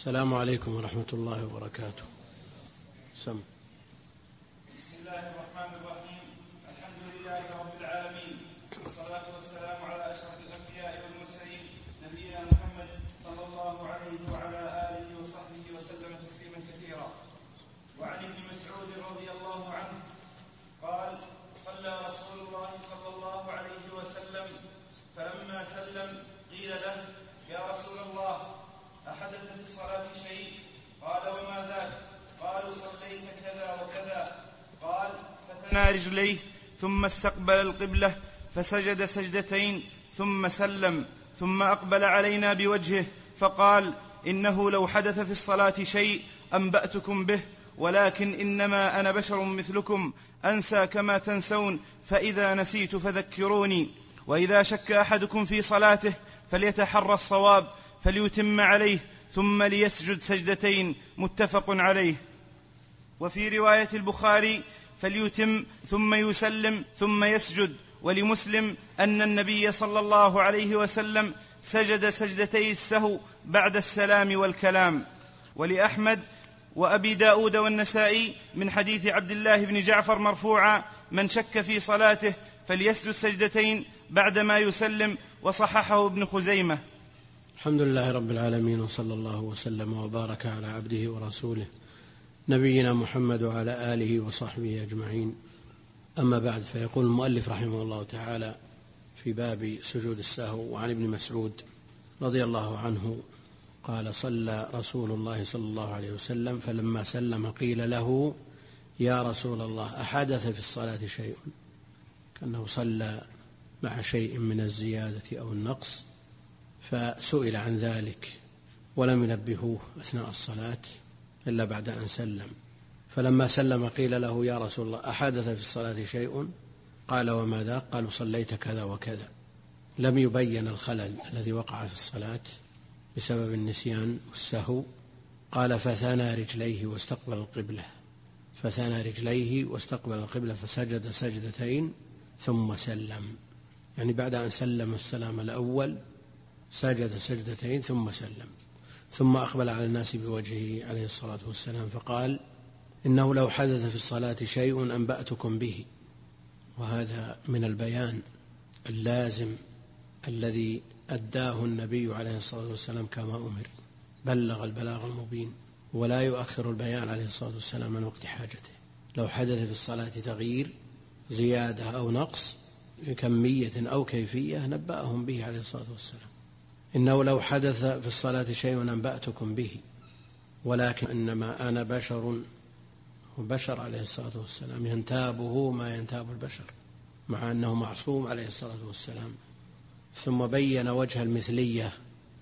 السلام عليكم ورحمة الله وبركاته. بسم الله الرحمن الرحيم. الحمد لله رب العالمين، والصلاة والسلام على أشرف الأنبياء والمرسلين نبينا محمد صلى الله عليه وعلى آله وصحبه وسلم تسليما كثيرا. وعن ابن مسعود رضي الله عنه قال: صلى رسول الله صلى الله عليه وسلم فلما سلم قيل له: يا رسول الله، أحدث في الصلاة شيء؟ قال: وما ذاك؟ قالوا: صليت كذا وكذا. قال: فثنى رجليه ثم استقبل القبلة فسجد سجدتين ثم سلم، ثم أقبل علينا بوجهه فقال: إنه لو حدث في الصلاة شيء أنبأتكم به، ولكن إنما أنا بشر مثلكم أنسى كما تنسون، فإذا نسيت فذكروني. وإذا شك أحدكم في صلاته فليتحرى الصواب فليتم عليه ثم ليسجد سجدتين، متفق عليه. وفي رواية البخاري: فليتم ثم يسلم ثم يسجد. ولمسلم أن النبي صلى الله عليه وسلم سجد سجدتي السهو بعد السلام والكلام. ولأحمد وأبي داود والنسائي من حديث عبد الله بن جعفر مرفوعا: من شك في صلاته فليسجد سجدتين بعدما يسلم، وصححه ابن خزيمة. الحمد لله رب العالمين، وصلى الله وسلم وبارك على عبده ورسوله نبينا محمد وعلى آله وصحبه أجمعين. أما بعد، فيقول المؤلف رحمه الله تعالى في باب سجود السهو: وعن ابن مسعود رضي الله عنه قال: صلى رسول الله صلى الله عليه وسلم فلما سلم قيل له: يا رسول الله، أحدث في الصلاة شيء؟ كأنه صلى مع شيء من الزيادة أو النقص، فسئل عن ذلك ولم ينبهوه أثناء الصلاة إلا بعد أن سلم. فلما سلم قيل له: يا رسول الله، أحدث في الصلاة شيء؟ قال: وما ذاك؟ قالوا: صليت كذا وكذا. لم يبين الخلل الذي وقع في الصلاة بسبب النسيان والسهو. قال: فثنى رجليه واستقبل القبلة. فثنى رجليه واستقبل القبلة فسجد سجدتين ثم سلم، يعني بعد أن سلم السلام الأول سجد سجدتين ثم سلم، ثم أقبل على الناس بوجهه عليه الصلاة والسلام فقال: إنه لو حدث في الصلاة شيء أنبأتكم به. وهذا من البيان اللازم الذي أداه النبي عليه الصلاة والسلام كما أمر، بلغ البلاغ المبين، ولا يؤخر البيان عليه الصلاة والسلام من وقت حاجته. لو حدث في الصلاة تغيير، زيادة أو نقص، كمية أو كيفية، نبأهم به عليه الصلاة والسلام. إنه لو حدث في الصلاة شيء أنبأتكم به، ولكن إنما أنا بشر. وبشر عليه الصلاة والسلام ينتابه ما ينتاب البشر، مع أنه معصوم عليه الصلاة والسلام. ثم بين وجه المثلية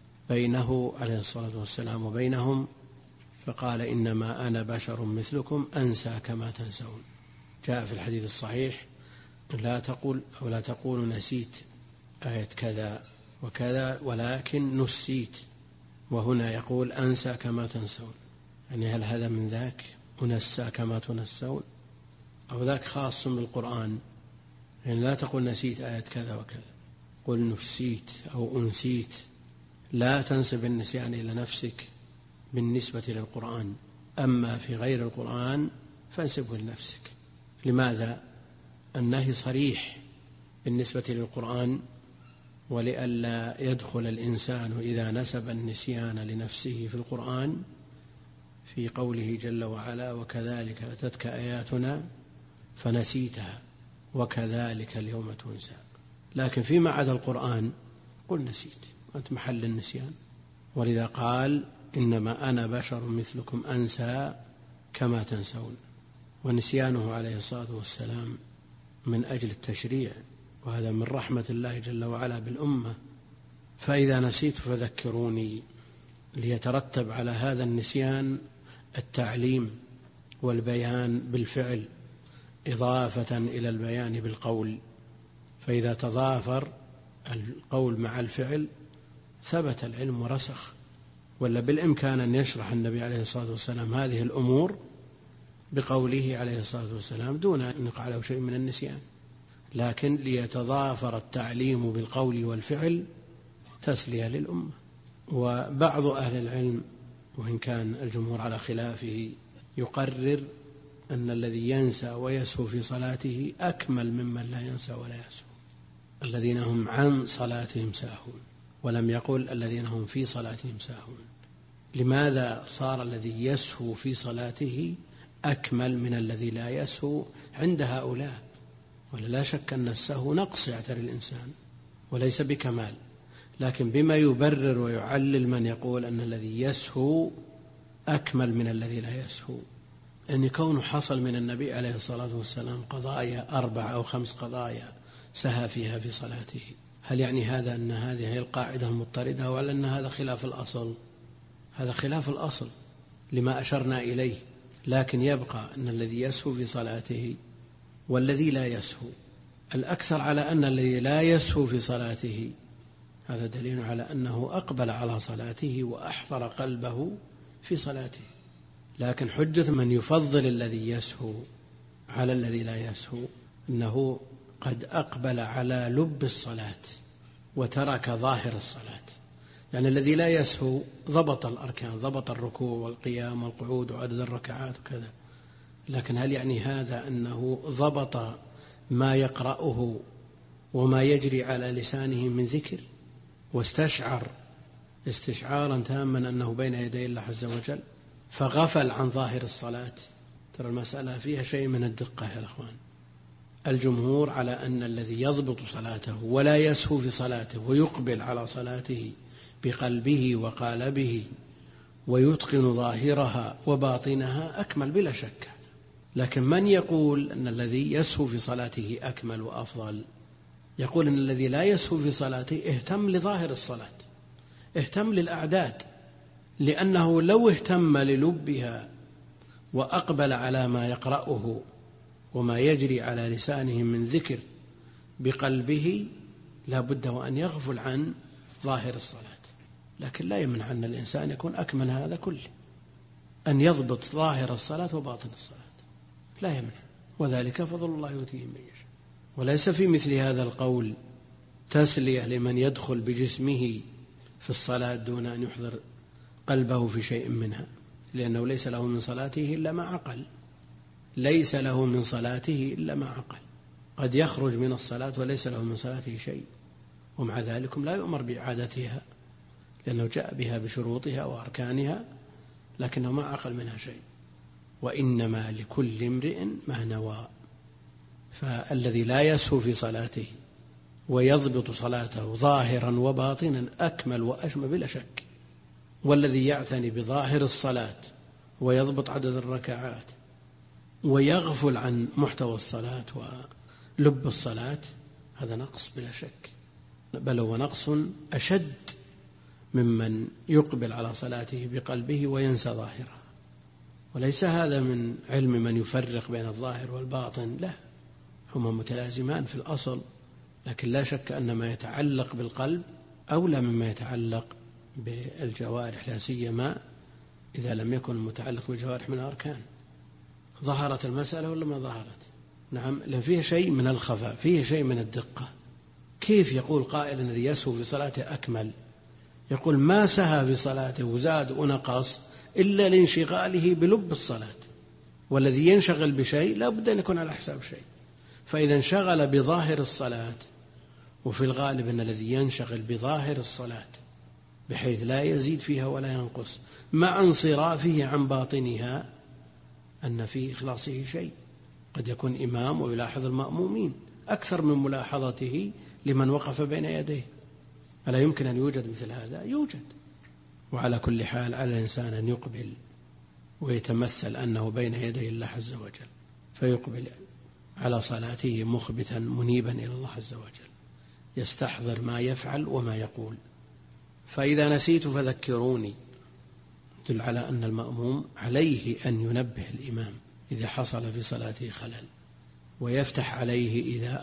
بينه عليه الصلاة والسلام وبينهم، فقال: إنما أنا بشر مثلكم أنسى كما تنسون. جاء في الحديث الصحيح: لا تقول نسيت آية كذا وكذا، ولكن نسيت. وهنا يقول: أنسى كما تنسون، يعني هل هذا من ذاك؟ أنسى كما تنسون؟ أو ذاك خاص بالقرآن؟ يعني لا تقول نسيت آية كذا وكذا، قل نسيت أو أنسيت. لا تنسب النسيان إلى نفسك بالنسبة للقرآن، أما في غير القرآن فانسبه لنفسك. لماذا؟ النهي صريح بالنسبة للقرآن، ولئلا يدخل الإنسان إذا نسب النسيان لنفسه في القرآن في قوله جل وعلا: وكذلك أتتك آياتنا فنسيتها وكذلك اليوم تنسى. لكن فيما عدا القرآن قل نسيت، أنت محل النسيان. ولذا قال: إنما أنا بشر مثلكم أنسى كما تنسون. ونسيانه عليه الصلاة والسلام من أجل التشريع، وهذا من رحمة الله جل وعلا بالأمة. فإذا نسيت فذكروني، ليترتب على هذا النسيان التعليم والبيان بالفعل إضافة إلى البيان بالقول. فإذا تضافر القول مع الفعل ثبت العلم ورسخ. ولا بالإمكان أن يشرح النبي عليه الصلاة والسلام هذه الأمور بقوله عليه الصلاة والسلام دون أن يقع له شيء من النسيان، لكن ليتضافر التعليم بالقول والفعل تسلية للأمة. وبعض أهل العلم وإن كان الجمهور على خلافه يقرر أن الذي ينسى ويسهو في صلاته أكمل ممن لا ينسى ولا يسهو، الذين هم عن صلاتهم ساهون، ولم يقل الذين هم في صلاتهم ساهون. لماذا صار الذي يسهو في صلاته أكمل من الذي لا يسهو عند هؤلاء؟ ولا شك أن السهو نقص يعتري الإنسان وليس بكمال، لكن بما يبرر ويعلل من يقول أن الذي يسهو أكمل من الذي لا يسهو، أن كونه حصل من النبي عليه الصلاة والسلام قضايا 4 أو 5 قضايا سهى فيها في صلاته. هل يعني هذا أن هذه هي القاعدة المضطردة، ولا أن هذا خلاف الأصل؟ هذا خلاف الأصل لما أشرنا إليه، لكن يبقى أن الذي يسهو في صلاته والذي لا يسهو، الأكثر على أن الذي لا يسهو في صلاته هذا دليل على أنه أقبل على صلاته وأحضر قلبه في صلاته. لكن حجة من يفضل الذي يسهو على الذي لا يسهو أنه قد أقبل على لب الصلاة وترك ظاهر الصلاة. يعني الذي لا يسهو ضبط الأركان، ضبط الركوع والقيام والقعود وعدد الركعات وكذا، لكن هل يعني هذا أنه ضبط ما يقرأه وما يجري على لسانه من ذكر واستشعر استشعارا تاما أنه بين يدي الله عز وجل فغفل عن ظاهر الصلاة؟ ترى المسألة فيها شيء من الدقة يا أخوان. الجمهور على أن الذي يضبط صلاته ولا يسهو في صلاته ويقبل على صلاته بقلبه وقالبه ويتقن ظاهرها وباطنها أكمل بلا شك. لكن من يقول أن الذي يسهو في صلاته أكمل وأفضل يقول أن الذي لا يسهو في صلاته اهتم لظاهر الصلاة، اهتم للأعداد، لأنه لو اهتم للبها وأقبل على ما يقرأه وما يجري على لسانه من ذكر بقلبه لا بد وأن يغفل عن ظاهر الصلاة. لكن لا يمنع أن الإنسان يكون أكمل هذا كله، أن يضبط ظاهر الصلاة وباطن الصلاة، لا يمنع، وذلك فضل الله يؤتيه من يشاء. وليس في مثل هذا القول تسلية لمن يدخل بجسمه في الصلاة دون أن يحضر قلبه في شيء منها، لأنه ليس له من صلاته إلا ما عقل، ليس له من صلاته إلا ما عقل. قد يخرج من الصلاة وليس له من صلاته شيء، ومع ذلك لا يؤمر بإعادتها لأنه جاء بها بشروطها وأركانها، لكنه ما عقل منها شيء. وإنما لكل امرئ ما نوى. فالذي لا يسهو في صلاته ويضبط صلاته ظاهرا وباطنا أكمل وأشمل بلا شك، والذي يعتني بظاهر الصلاة ويضبط عدد الركعات ويغفل عن محتوى الصلاة ولب الصلاة هذا نقص بلا شك، بل هو نقص أشد ممن يقبل على صلاته بقلبه وينسى ظاهرها. وليس هذا من علم من يفرق بين الظاهر والباطن، لا، هما متلازمان في الأصل، لكن لا شك أن ما يتعلق بالقلب أولى مما يتعلق بالجوارح، لا سيما إذا لم يكن المتعلق بالجوارح من الأركان. ظهرت المسألة ولا ما ظهرت؟ نعم، لأن فيه شيء من الخفاء، فيه شيء من الدقة. كيف يقول قائل الذي يسهو في صلاته أكمل؟ يقول ما سهى في صلاته وزاد ونقص إلا لانشغاله بلب الصلاة، والذي ينشغل بشيء لا بد أن يكون على حساب شيء. فإذا انشغل بظاهر الصلاة، وفي الغالب أن الذي ينشغل بظاهر الصلاة بحيث لا يزيد فيها ولا ينقص مع انصرافه عن باطنها، أن في إخلاصه شيء. قد يكون إمام ويلاحظ المأمومين أكثر من ملاحظته لمن وقف بين يديه، ألا يمكن أن يوجد مثل هذا؟ يوجد. وعلى كل حال على الإنسان أن يقبل ويتمثل أنه بين يدي الله عز وجل، فيقبل على صلاته مخبتا منيبا إلى الله عز وجل، يستحضر ما يفعل وما يقول. فإذا نسيت فذكروني يدل على أن المأموم عليه أن ينبه الإمام إذا حصل في صلاته خلل، ويفتح عليه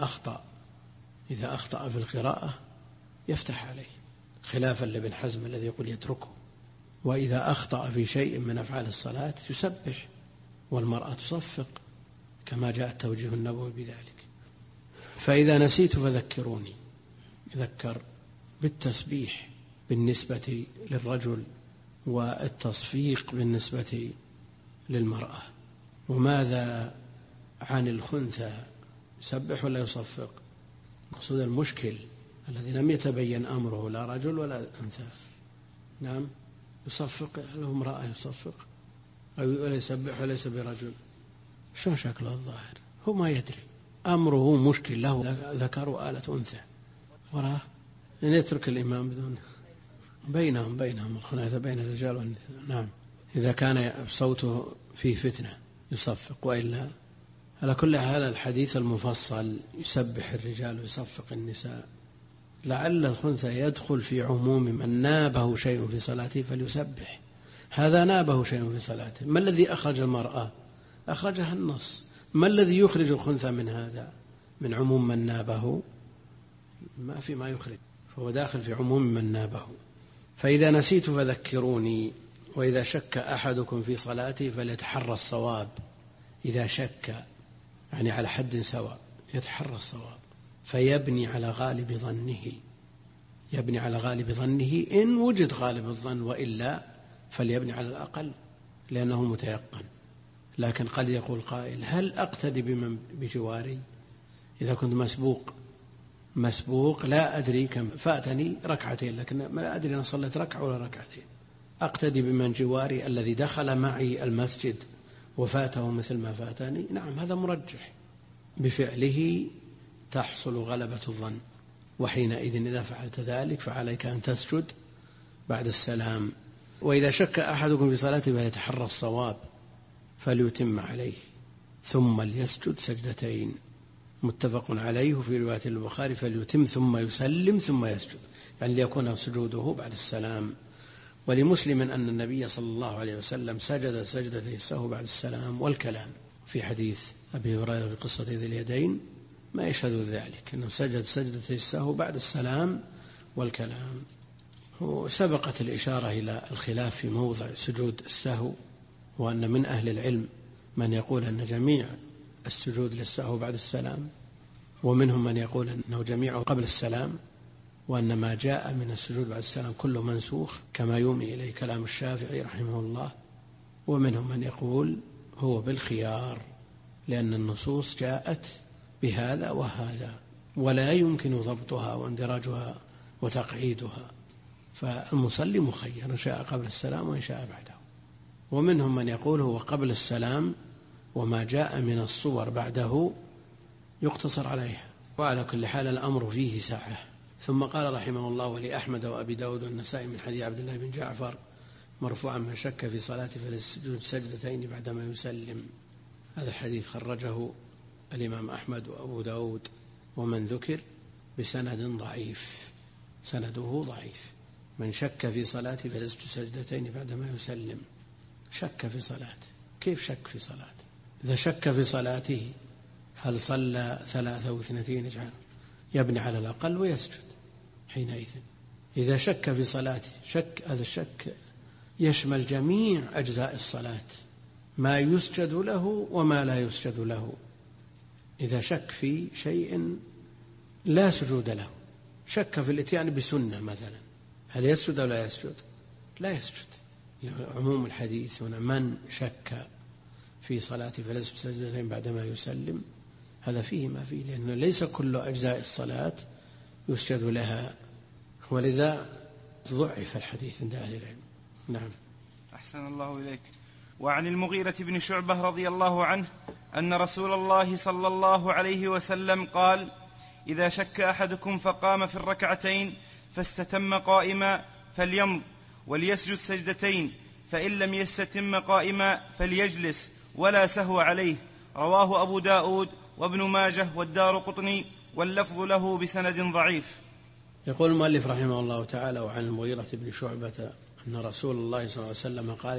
إذا أخطأ في القراءة يفتح عليه، خلافا لابن حزم الذي يقول يتركه. وإذا أخطأ في شيء من أفعال الصلاة يسبح، والمرأة تصفق كما جاء التوجيه النبوي بذلك. فإذا نسيت والتصفيق بالنسبة للمرأة. وماذا عن الخنثى؟ يسبح ولا يصفق؟ مقصود المشكل الذي لم يتبين أمره لا رجل ولا أنثى. نعم، يصفق له امرأة يصفق ولا يسبح وليس برجل. شو شكله الظاهر؟ هو ما يدري، أمره مشكل، له ذكر وآلة أنثى وراه، أن يترك الإمام بدون بينهم الخناثة بين الرجال والنساء. نعم، إذا كان صوته فيه فتنة يصفق، وإلا على كل حال الحديث المفصل يسبح الرجال ويصفق النساء، لعل الخنثى يدخل في عموم من نابه شيء في صلاته فليسبح. هذا نابه شيء في صلاته. ما الذي أخرج المرأة؟ أخرجها النص. ما الذي يخرج الخنثى من هذا؟ من عموم من نابه ما في ما يخرج، فهو داخل في عموم من نابه. فإذا نسيت فذكروني، وإذا شك أحدكم في صلاته فليتحرى الصواب. إذا شك يعني على حد سواء يتحرى الصواب، فيبني على غالب ظنه، يبني على غالب ظنه إن وجد غالب الظن، وإلا فليبني على الأقل لأنه متيقن. لكن قد يقول قائل: هل أقتدي بمن بجواري؟ إذا كنت مسبوق لا أدري كم فاتني ركعتين، لكن ما أدري أنا صليت ركعة ولا ركعتين، أقتدي بمن جواري الذي دخل معي المسجد وفاته مثل ما فاتني. نعم، هذا مرجح، بفعله تحصل غلبة الظن، وحينئذ إذا فعلت ذلك فعليك أن تسجد بعد السلام. وإذا شك أحدكم في صلاته فيتحرى الصواب فليتم عليه ثم ليسجد سجدتين. متفق عليه في رواية البخاري: فليتم ثم يسلم ثم يسجد، يعني ليكون سجوده بعد السلام. ولمسلم أن النبي صلى الله عليه وسلم سجد سجدتي السهو بعد السلام والكلام. في حديث أبي هريرة في قصة ذي اليدين ما يشهد ذلك، أنه سجد سجدتي السهو بعد السلام والكلام. وسبقت الإشارة إلى الخلاف في موضع سجود السهو، وأن من أهل العلم من يقول أن جميع السجود للسهو بعد السلام، ومنهم من يقول أنه جميعه قبل السلام، وأن ما جاء من السجود بعد السلام كله منسوخ كما يومي إليه كلام الشافعي رحمه الله. ومنهم من يقول هو بالخيار، لأن النصوص جاءت بهذا وهذا ولا يمكن ضبطها واندراجها وتقعيدها، فالمصلي مخير إن شاء قبل السلام وإن شاء بعده. ومنهم من يقول هو قبل السلام، وما جاء من الصور بعده يقتصر عليها. وعلى كل حال الأمر فيه سعة. ثم قال رحمه الله: ولأحمد وأبي داود والنسائي من حديث عبد الله بن جعفر مرفوعا: من شك في صلاته فليسجد سجدتين بعدما يسلم. هذا الحديث خرجه الإمام أحمد وأبو داود ومن ذكر بسند ضعيف، سنده ضعيف. من شك في صلاته فليسجد سجدتين بعدما يسلم. شك في صلاته، كيف شك في صلاته؟ إذا شك في صلاته هل صلى 3 أو 2 يبني على الأقل ويسجد حينئذ. إذا شك في صلاته، هذا الشك يشمل جميع أجزاء الصلاة، ما يسجد له وما لا يسجد له. إذا شك في شيء لا سجود له، شك في الاتيان بسنة مثلا، هل يسجد أو لا يسجد؟ لا يسجد. عموم الحديث هنا: من شك في صلاته فليسجد سجدتين بعدما يسلم. هذا فيه ما فيه، لأنه ليس كل أجزاء الصلاة يسجد لها، ولذا ضعف الحديث عند أهل العلم. نعم. أحسن الله إليك. وعن المغيرة بن شعبة رضي الله عنه أن رسول الله صلى الله عليه وسلم قال: إذا شك أحدكم فقام في الركعتين فاستتم قائما فليمض وليسجد سجدتين، فإن لم يستتم قائما فليجلس ولا سهو عليه. رواه أبو داود وابن ماجه والدارقطني، واللفظ له بسند ضعيف. يقول المؤلف رحمه الله تعالى: وعن المغيرة بن شعبة أن رسول الله صلى الله عليه وسلم قال: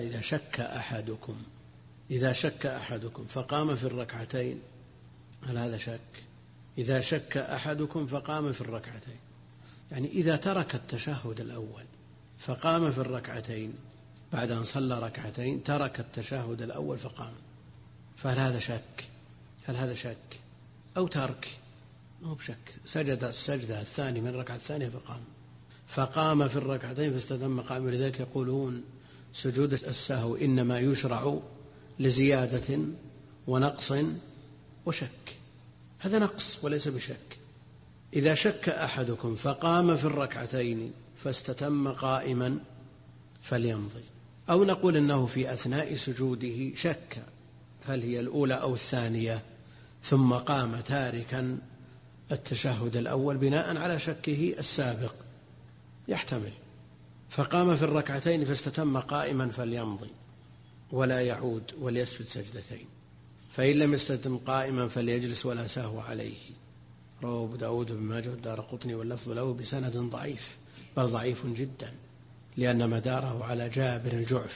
إذا شك أحدكم فقام في الركعتين. هل هذا شك؟ إذا شك أحدكم فقام في الركعتين، يعني إذا ترك التشهد الأول فقام في الركعتين، بعد أن صلى ركعتين ترك التشهد الأول فقام، فهل هذا شك؟ هل هذا شك أو ترك؟ مو بشك. سجد السجدة الثانية من الركعة الثانية فقام في الركعتين فاستتم قائما. لذلك يقولون سجود السهو إنما يشرع لزيادة ونقص وشك، هذا نقص وليس بشك. إذا شك أحدكم فقام في الركعتين فاستتم قائما فليمضي، أو نقول إنه في أثناء سجوده شك هل هي الأولى أو الثانية، ثم قام تاركا التشهد الأول بناء على شكه السابق، يحتمل، فقام في الركعتين فاستتم قائما فليمضي ولا يعود وليسجد سجدتين، فإن لم يستتم قائما فليجلس ولا سهو عليه. رواه أبو داود بن ماجه والدارقطني واللفظ له بسند ضعيف، بل ضعيف جدا، لأن مداره على جابر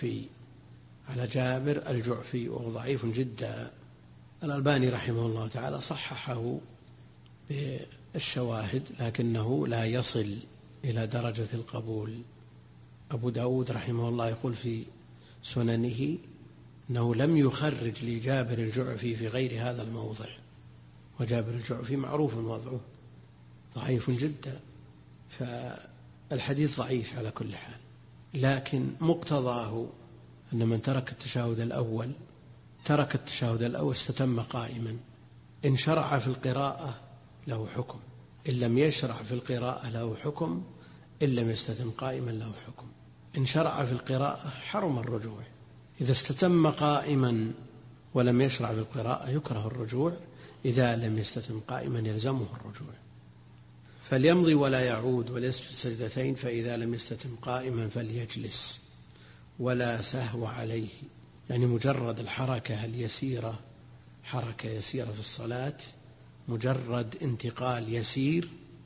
الجعفي وهو ضعيف جدا. الألباني رحمه الله تعالى صححه بالشواهد لكنه لا يصل إلى درجة القبول. أبو داود رحمه الله يقول في سننه أنه لم يخرج لجابر الجعفي في غير هذا الموضع، وجابر الجعفي معروف وضعه ضعيف جدا، فالحديث ضعيف على كل حال. لكن مقتضاه أن من ترك التشهد الأول استتم قائما، إن شرع في القراءة له حكم، إن لم يشرع في القراءة له حكم، إن لم يستتم قائما له حكم. إن شرع في القراءة حرم الرجوع، إذا استتم قائما ولم يشرع في القراءة يكره الرجوع، إذا لم يستتم قائما يلزمه الرجوع. فليمضي ولا يعود وليسجد سجدتين، فإذا لم يستتم قائما فليجلس ولا سهو عليه، يعني مجرد الحركة اليسيرة، حركة يسيرة في الصلاة، مجرد انتقال يسير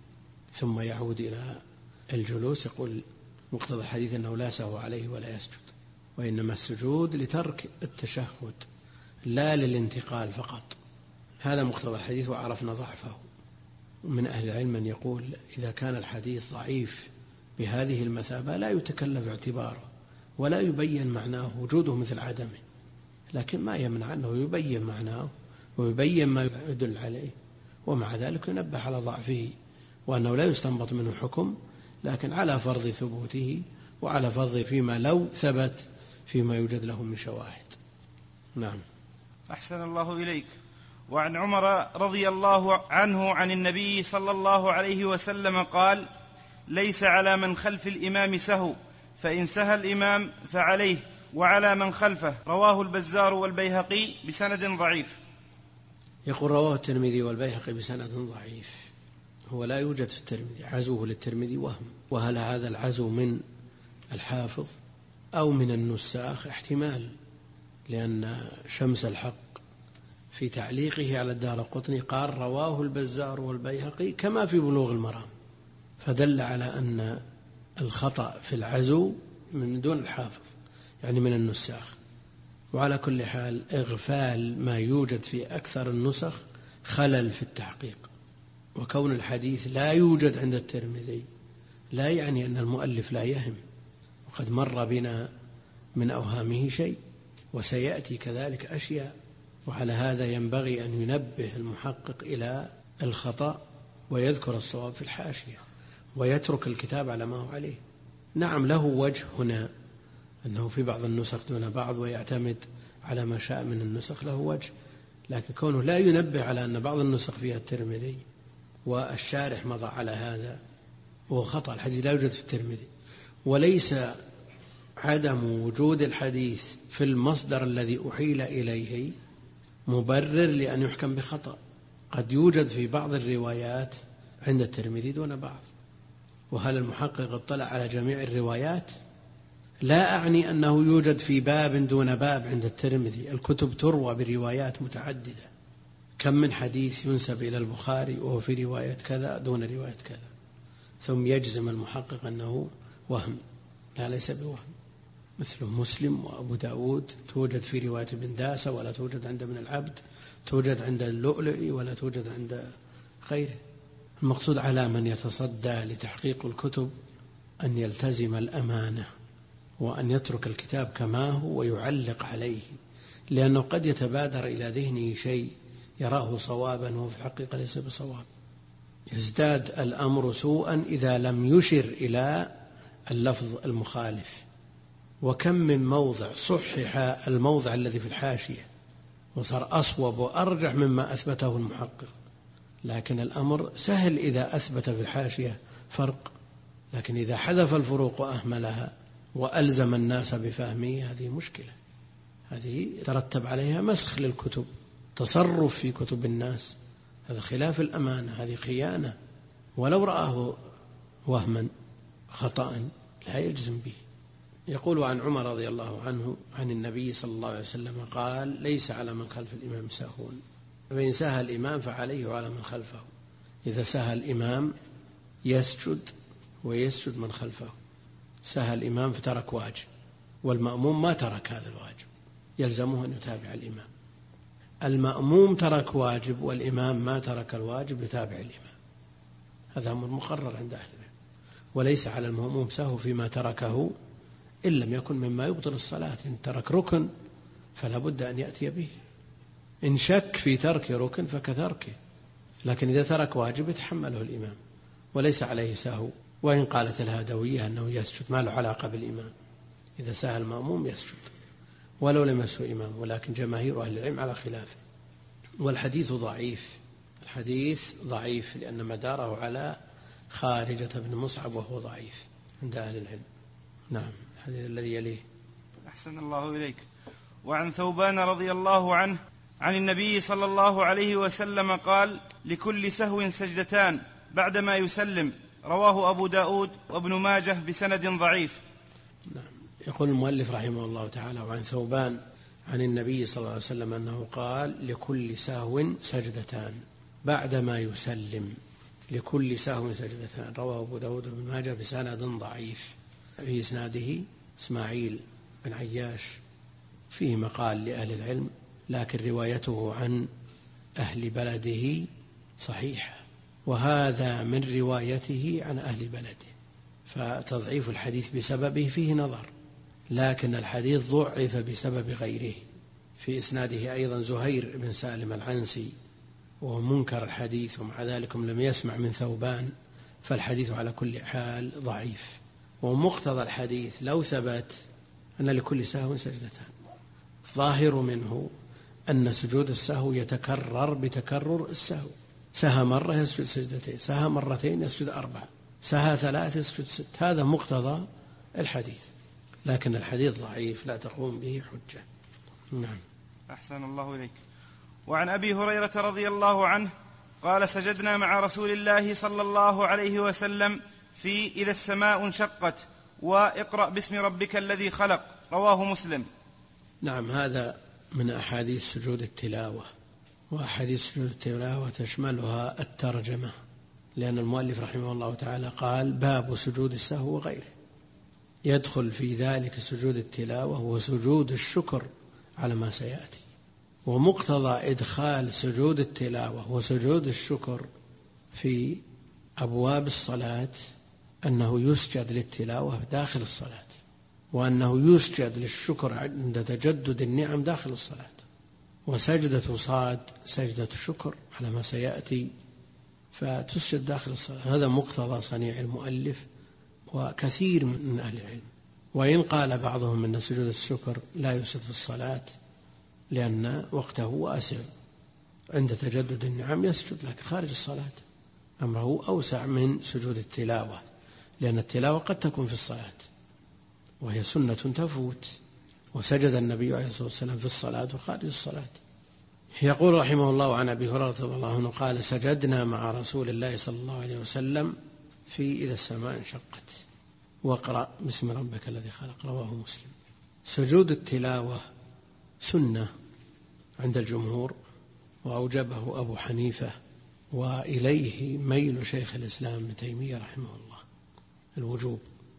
ثم يعود إلى الجلوس، يقول مقتضى الحديث أنه لا سهو عليه ولا يسجد، وإنما السجود لترك التشهد لا للانتقال فقط. هذا مقتضى الحديث وعرفنا ضعفه. من أهل العلم من يقول إذا كان الحديث ضعيف بهذه المثابة لا يتكلف اعتباره ولا يبين معناه، وجوده مثل عدمه، لكن ما يمنع أنه يبين معناه ويبين ما يدل عليه، ومع ذلك ينبه على ضعفه وأنه لا يستنبط منه حكم، لكن على فرض ثبوته وعلى فرض فيما لو ثبت فيما يوجد له من شواهد. نعم. أحسن الله إليك. وعن عمر رضي الله عنه عن النبي صلى الله عليه وسلم قال: ليس على من خلف الإمام سهو، فإن سهى الإمام فعليه وعلى من خلفه. رواه البزار والبيهقي بسند ضعيف. يقول رواه الترمذي والبيهقي بسند ضعيف، هو لا يوجد في الترمذي، عزوه للترمذي وهم، وهل هذا العزو من الحافظ أو من النساخ؟ احتمال، لأن شمس الحق في تعليقه على الدارقطني قال رواه البزار والبيهقي كما في بلوغ المرام، فدل على أن الخطأ في العزو من دون الحافظ، يعني من النساخ. وعلى كل حال إغفال ما يوجد في أكثر النسخ خلل في التحقيق، وكون الحديث لا يوجد عند الترمذي لا يعني أن المؤلف لا يهم، وقد مر بنا من أوهامه شيء وسيأتي كذلك أشياء، وعلى هذا ينبغي أن ينبه المحقق إلى الخطأ ويذكر الصواب في الحاشية ويترك الكتاب على ما هو عليه. نعم له وجه هنا أنه في بعض النسخ دون بعض ويعتمد على ما شاء من النسخ، له وجه، لكن كونه لا ينبه على أن بعض النسخ فيها الترمذي والشارح مضى على هذا وهو خطأ. الحديث لا يوجد في الترمذي، وليس عدم وجود الحديث في المصدر الذي أحيل إليه مبرر لأن يحكم بخطأ، قد يوجد في بعض الروايات عند الترمذي دون بعض. وهل المحقق اطلع على جميع الروايات؟ لا أعني أنه يوجد في باب دون باب عند الترمذي، الكتب تروى بروايات متعددة، كم من حديث ينسب إلى البخاري وهو في رواية كذا دون رواية كذا، ثم يجزم المحقق أنه وهم. لا، ليس بوهم، مثل مسلم وأبو داود توجد في رواية ابن داسة ولا توجد عند ابن العبد، توجد عند اللؤلؤي ولا توجد عند غيره. المقصود على من يتصدى لتحقيق الكتب أن يلتزم الأمانة وأن يترك الكتاب كما هو ويعلق عليه، لأنه قد يتبادر إلى ذهنه شيء يراه صوابا وهو في الحقيقة ليس بصواب. يزداد الأمر سوءا إذا لم يشر إلى اللفظ المخالف، وكم من موضع صحح الموضع الذي في الحاشية وصار أصوب وأرجح مما أثبته المحقق، لكن الأمر سهل إذا أثبت في الحاشية فرق، لكن إذا حذف الفروق وأهملها وألزم الناس بفهمه هذه مشكلة، هذه ترتب عليها مسخ للكتب، تصرف في كتب الناس، هذا خلاف الأمانة، هذه خيانة، ولو رآه وهما خطأ لا يجزم به. يقول عن عمر رضي الله عنه عن النبي صلى الله عليه وسلم قال: ليس على من خلف الإمام سهو، فإن سهى الإمام فعليه وعلى من خلفه. إذا سهى الإمام يسجد ويسجد من خلفه، سهى الإمام فترك واجب، والمأموم ما ترك هذا الواجب، يلزمه أن يتابع الإمام. المأموم ترك واجب والإمام ما ترك الواجب يتابع الإمام، هذا أمر مقرر عند أهل العلم. وليس على المأموم سهو فيما تركه إن لم يكن مما يبطل الصلاة، إن ترك ركن فلا بد أن يأتي به، إن شك في ترك ركن فكتركه، لكن إذا ترك واجب يتحمله الإمام وليس عليه سهو. وإن قالت الهادوية أنه يسجد ما له علاقة بالإمام، إذا سهى المأموم يسجد ولو لم يسهو إمام، ولكن جماهير أهل العلم على خلافه. والحديث ضعيف، الحديث ضعيف لأن مداره على خارجة بن مصعب وهو ضعيف عند أهل العلم. نعم. الحديث الذي يليه. أحسن الله إليك. وعن ثوبان رضي الله عنه عن النبي صلى الله عليه وسلم قال: لكل سهو سجدتان بعدما يسلم، رواه أبو داود وابن ماجه بسند ضعيف. نعم. يقول المؤلف رحمه الله تعالى: وعن ثوبان عن النبي صلى الله عليه وسلم أنه قال: لكل سهو سجدتان بعدما يسلم، لكل سهو سجدتان، رواه أبو داود وابن ماجه بسند ضعيف. في إسناده إسماعيل بن عياش فيه مقال لأهل العلم، لكن روايته عن أهل بلده صحيحة، وهذا من روايته عن أهل بلده، فتضعيف الحديث بسببه فيه نظر، لكن الحديث ضعف بسبب غيره. في إسناده أيضا زهير بن سالم العنسي وهو منكر الحديث، ومع ذلك لم يسمع من ثوبان، فالحديث على كل حال ضعيف. ومقتضى الحديث لو ثبت أن لكل سهو سجدتان، ظاهر منه أن سجود السهو يتكرر بتكرر السهو، سهى مرة يسجد سجدتين، سهى مرتين يسجد 4، سهى 3 يسجد 6، هذا مقتضى الحديث، لكن الحديث ضعيف لا تقوم به حجة. نعم. أحسن الله إليك. وعن أبي هريرة رضي الله عنه قال: سجدنا مع رسول الله صلى الله عليه وسلم في إذا السماء انشقت واقرأ باسم ربك الذي خلق، رواه مسلم. نعم. هذا من أحاديث سجود التلاوة، وأحاديث سجود التلاوة تشملها الترجمة، لأن المؤلف رحمه الله تعالى قال: باب سجود السهو وغيره، يدخل في ذلك سجود التلاوة وسجود الشكر على ما سيأتي. ومقتضى إدخال سجود التلاوة وسجود الشكر في أبواب الصلاة أنه يسجد للتلاوة داخل الصلاة، وأنه يسجد للشكر عند تجدد النعم داخل الصلاة. وسجدة صاد سجدة شكر على ما سيأتي، فتسجد داخل الصلاة، هذا مقتضى صنيع المؤلف وكثير من أهل العلم. وإن قال بعضهم أن سجود الشكر لا يسجد في الصلاة لأن وقته واسع، عند تجدد النعم يسجد، لكن خارج الصلاة أمره أوسع من سجود التلاوة، لأن التلاوة قد تكون في الصلاة وهي سنة تفوت، وسجد النبي عليه الصلاة والسلام في الصلاة وخارج الصلاة. يقول رحمه الله عن أبي هريرة رضي الله عنه قال: سجدنا مع رسول الله صلى الله عليه وسلم في إذا السماء انشقت واقرأ باسم ربك الذي خلق، رواه مسلم. سجود التلاوة سنة عند الجمهور، وأوجبه أبو حنيفة، وإليه ميل شيخ الإسلام ابن تيمية رحمه الله الوجوب.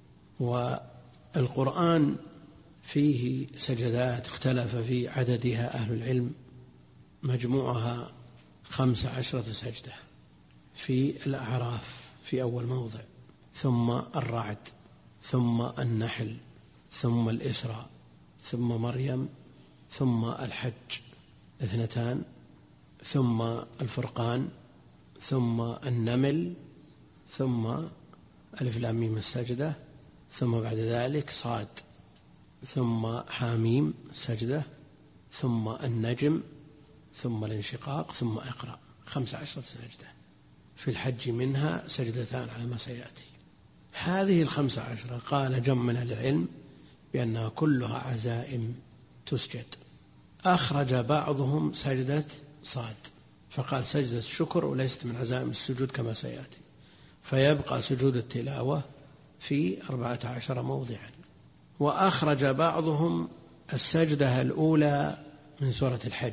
والقرآن فيه سجدات اختلف في عددها أهل العلم، مجموعها 15 سجدة، في الأعراف في أول موضع، ثم الرعد، ثم النحل، ثم الإسراء، ثم مريم، ثم الحج 2، ثم الفرقان، ثم النمل، ثم ألف لام ميم السجدة، ثم بعد ذلك صاد ثم حاميم سجدة، ثم النجم، ثم الانشقاق، ثم اقرأ، 15 سجدة. في الحج منها سجدتان على ما سيأتي. هذه 15 قال جمع من العلم بأنها كلها عزائم تسجد. أخرج بعضهم سجدة صاد فقال سجدة الشكر وليست من عزائم السجود كما سيأتي، فيبقى سجود التلاوة في 14 موضعا. وأخرج بعضهم السجدة الأولى من سورة الحج.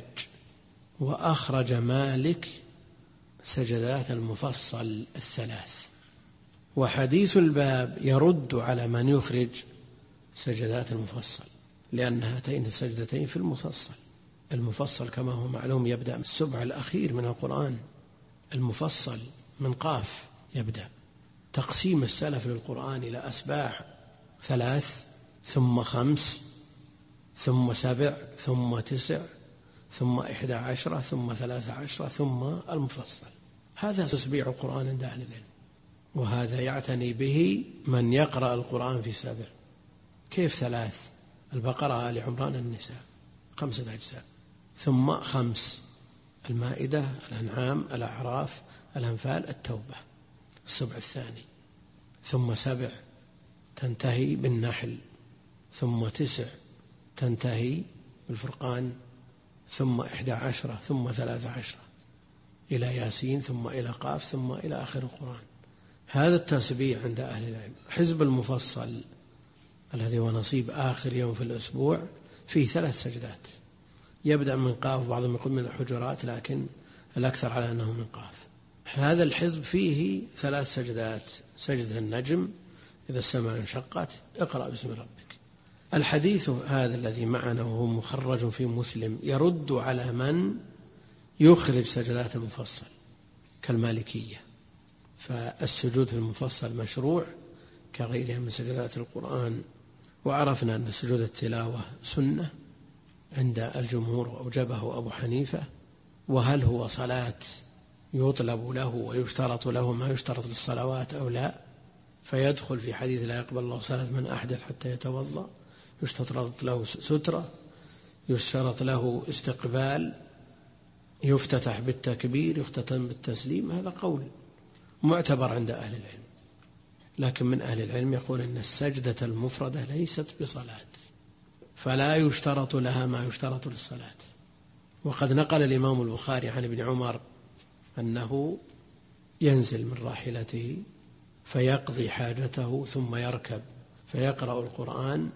وأخرج مالك سجدات المفصل 3. وحديث الباب يرد على من يخرج سجدات المفصل، لأن هاتين السجدتين في المفصل. المفصل كما هو معلوم يبدأ من السبع الأخير من القرآن، المفصل من قاف يبدأ. تقسيم السلف للقرآن إلى أسباع 3 ثم 5 ثم 7 ثم 9 ثم 11 ثم 13 ثم المفصل. هذا تسبيع القرآن عند أهل العلم، وهذا يعتني به من يقرأ القرآن في 7. كيف 3؟ البقرة، آل عمران، النساء 5 أجزاء، ثم 5 المائدة، الأنعام، الأعراف، الأنفال، التوبة، السبع الثاني، ثم 7 تنتهي بالنحل، ثم 9 تنتهي بالفرقان، ثم 11 ثم 13 إلى ياسين، ثم إلى قاف، ثم إلى آخر القرآن. هذا التسبيح عند أهل العلم. حزب المفصل الذي هو نصيب آخر يوم في الأسبوع فيه 3 سجدات، يبدأ من قاف، بعضهم يقول من الحجرات، لكن الأكثر على أنه من قاف. هذا الحزب فيه 3 سجدات: سجدة النجم إذا السماء انشقت، اقرأ باسم ربك. الحديث هذا الذي معنا وهو مخرج في مسلم يرد على من يخرج سجدات المفصل كالمالكية، فالسجود في المفصل مشروع كغيرها من سجدات القرآن. وعرفنا أن سجود التلاوة سنة عند الجمهور وأوجبه أبو حنيفة. وهل هو صلاة يطلب له ويشترط له ما يشترط للصلوات أو لا؟ فيدخل في حديث لا يقبل الله صلاة من أحدث حتى يتوضأ. يشترط له سترة، يشترط له استقبال، يفتتح بالتكبير، يختتم بالتسليم. هذا قول معتبر عند أهل العلم، لكن من أهل العلم يقول أن السجدة المفردة ليست بصلاة، فلا يشترط لها ما يشترط للصلاة. وقد نقل الإمام البخاري عن ابن عمر أنه ينزل من راحلته فيقضي حاجته ثم يركب فيقرأ القرآن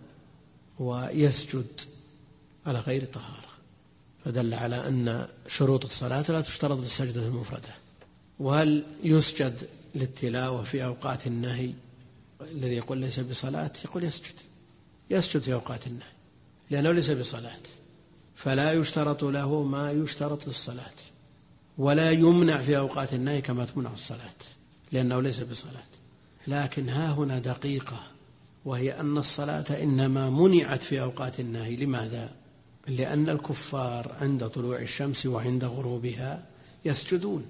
ويسجد على غير طهارة، فدل على أن شروط الصلاة لا تشترط للسجدة المفردة. وهل يسجد للتلاوة في أوقات النهي؟ الذي يقول ليس بصلاة يقول يسجد في أوقات النهي لأنه ليس بصلاة، فلا يشترط له ما يشترط للصلاة، ولا يمنع في أوقات النهي كما تمنع الصلاة لأنه ليس بصلاة. لكن ها هنا دقيقة، وهي أن الصلاة إنما منعت في أوقات النهي. لماذا؟ لأن الكفار عند طلوع الشمس وعند غروبها يسجدون،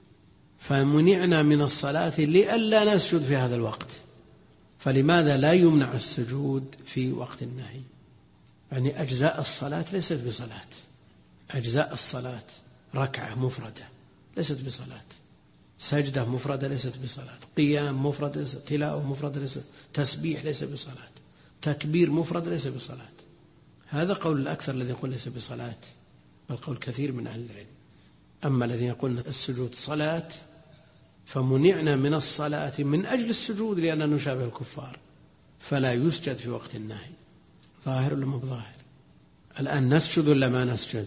فمنعنا من الصلاة لئلا نسجد في هذا الوقت. فلماذا لا يمنع السجود في وقت النهي؟ يعني أجزاء الصلاة ليست بصلاة، أجزاء الصلاة ركعة مفردة ليست بصلاة، سجدة مفردة ليست بصلاة، قيام مفرد ليس، تلاوة مفردة ليس، تسبيح ليس بصلاة، تكبير مفرد ليس بصلاة. هذا قول الأكثر الذي يقول ليس بصلاة، بل قول كثير من أهل العلم. أما الذي يقول السجود صلاة فمنعنا من الصلاة من أجل السجود لأننا نشابه الكفار، فلا يسجد في وقت النهي. ظاهر ولا مو ظاهر؟ الآن نسجد ولا ما نسجد؟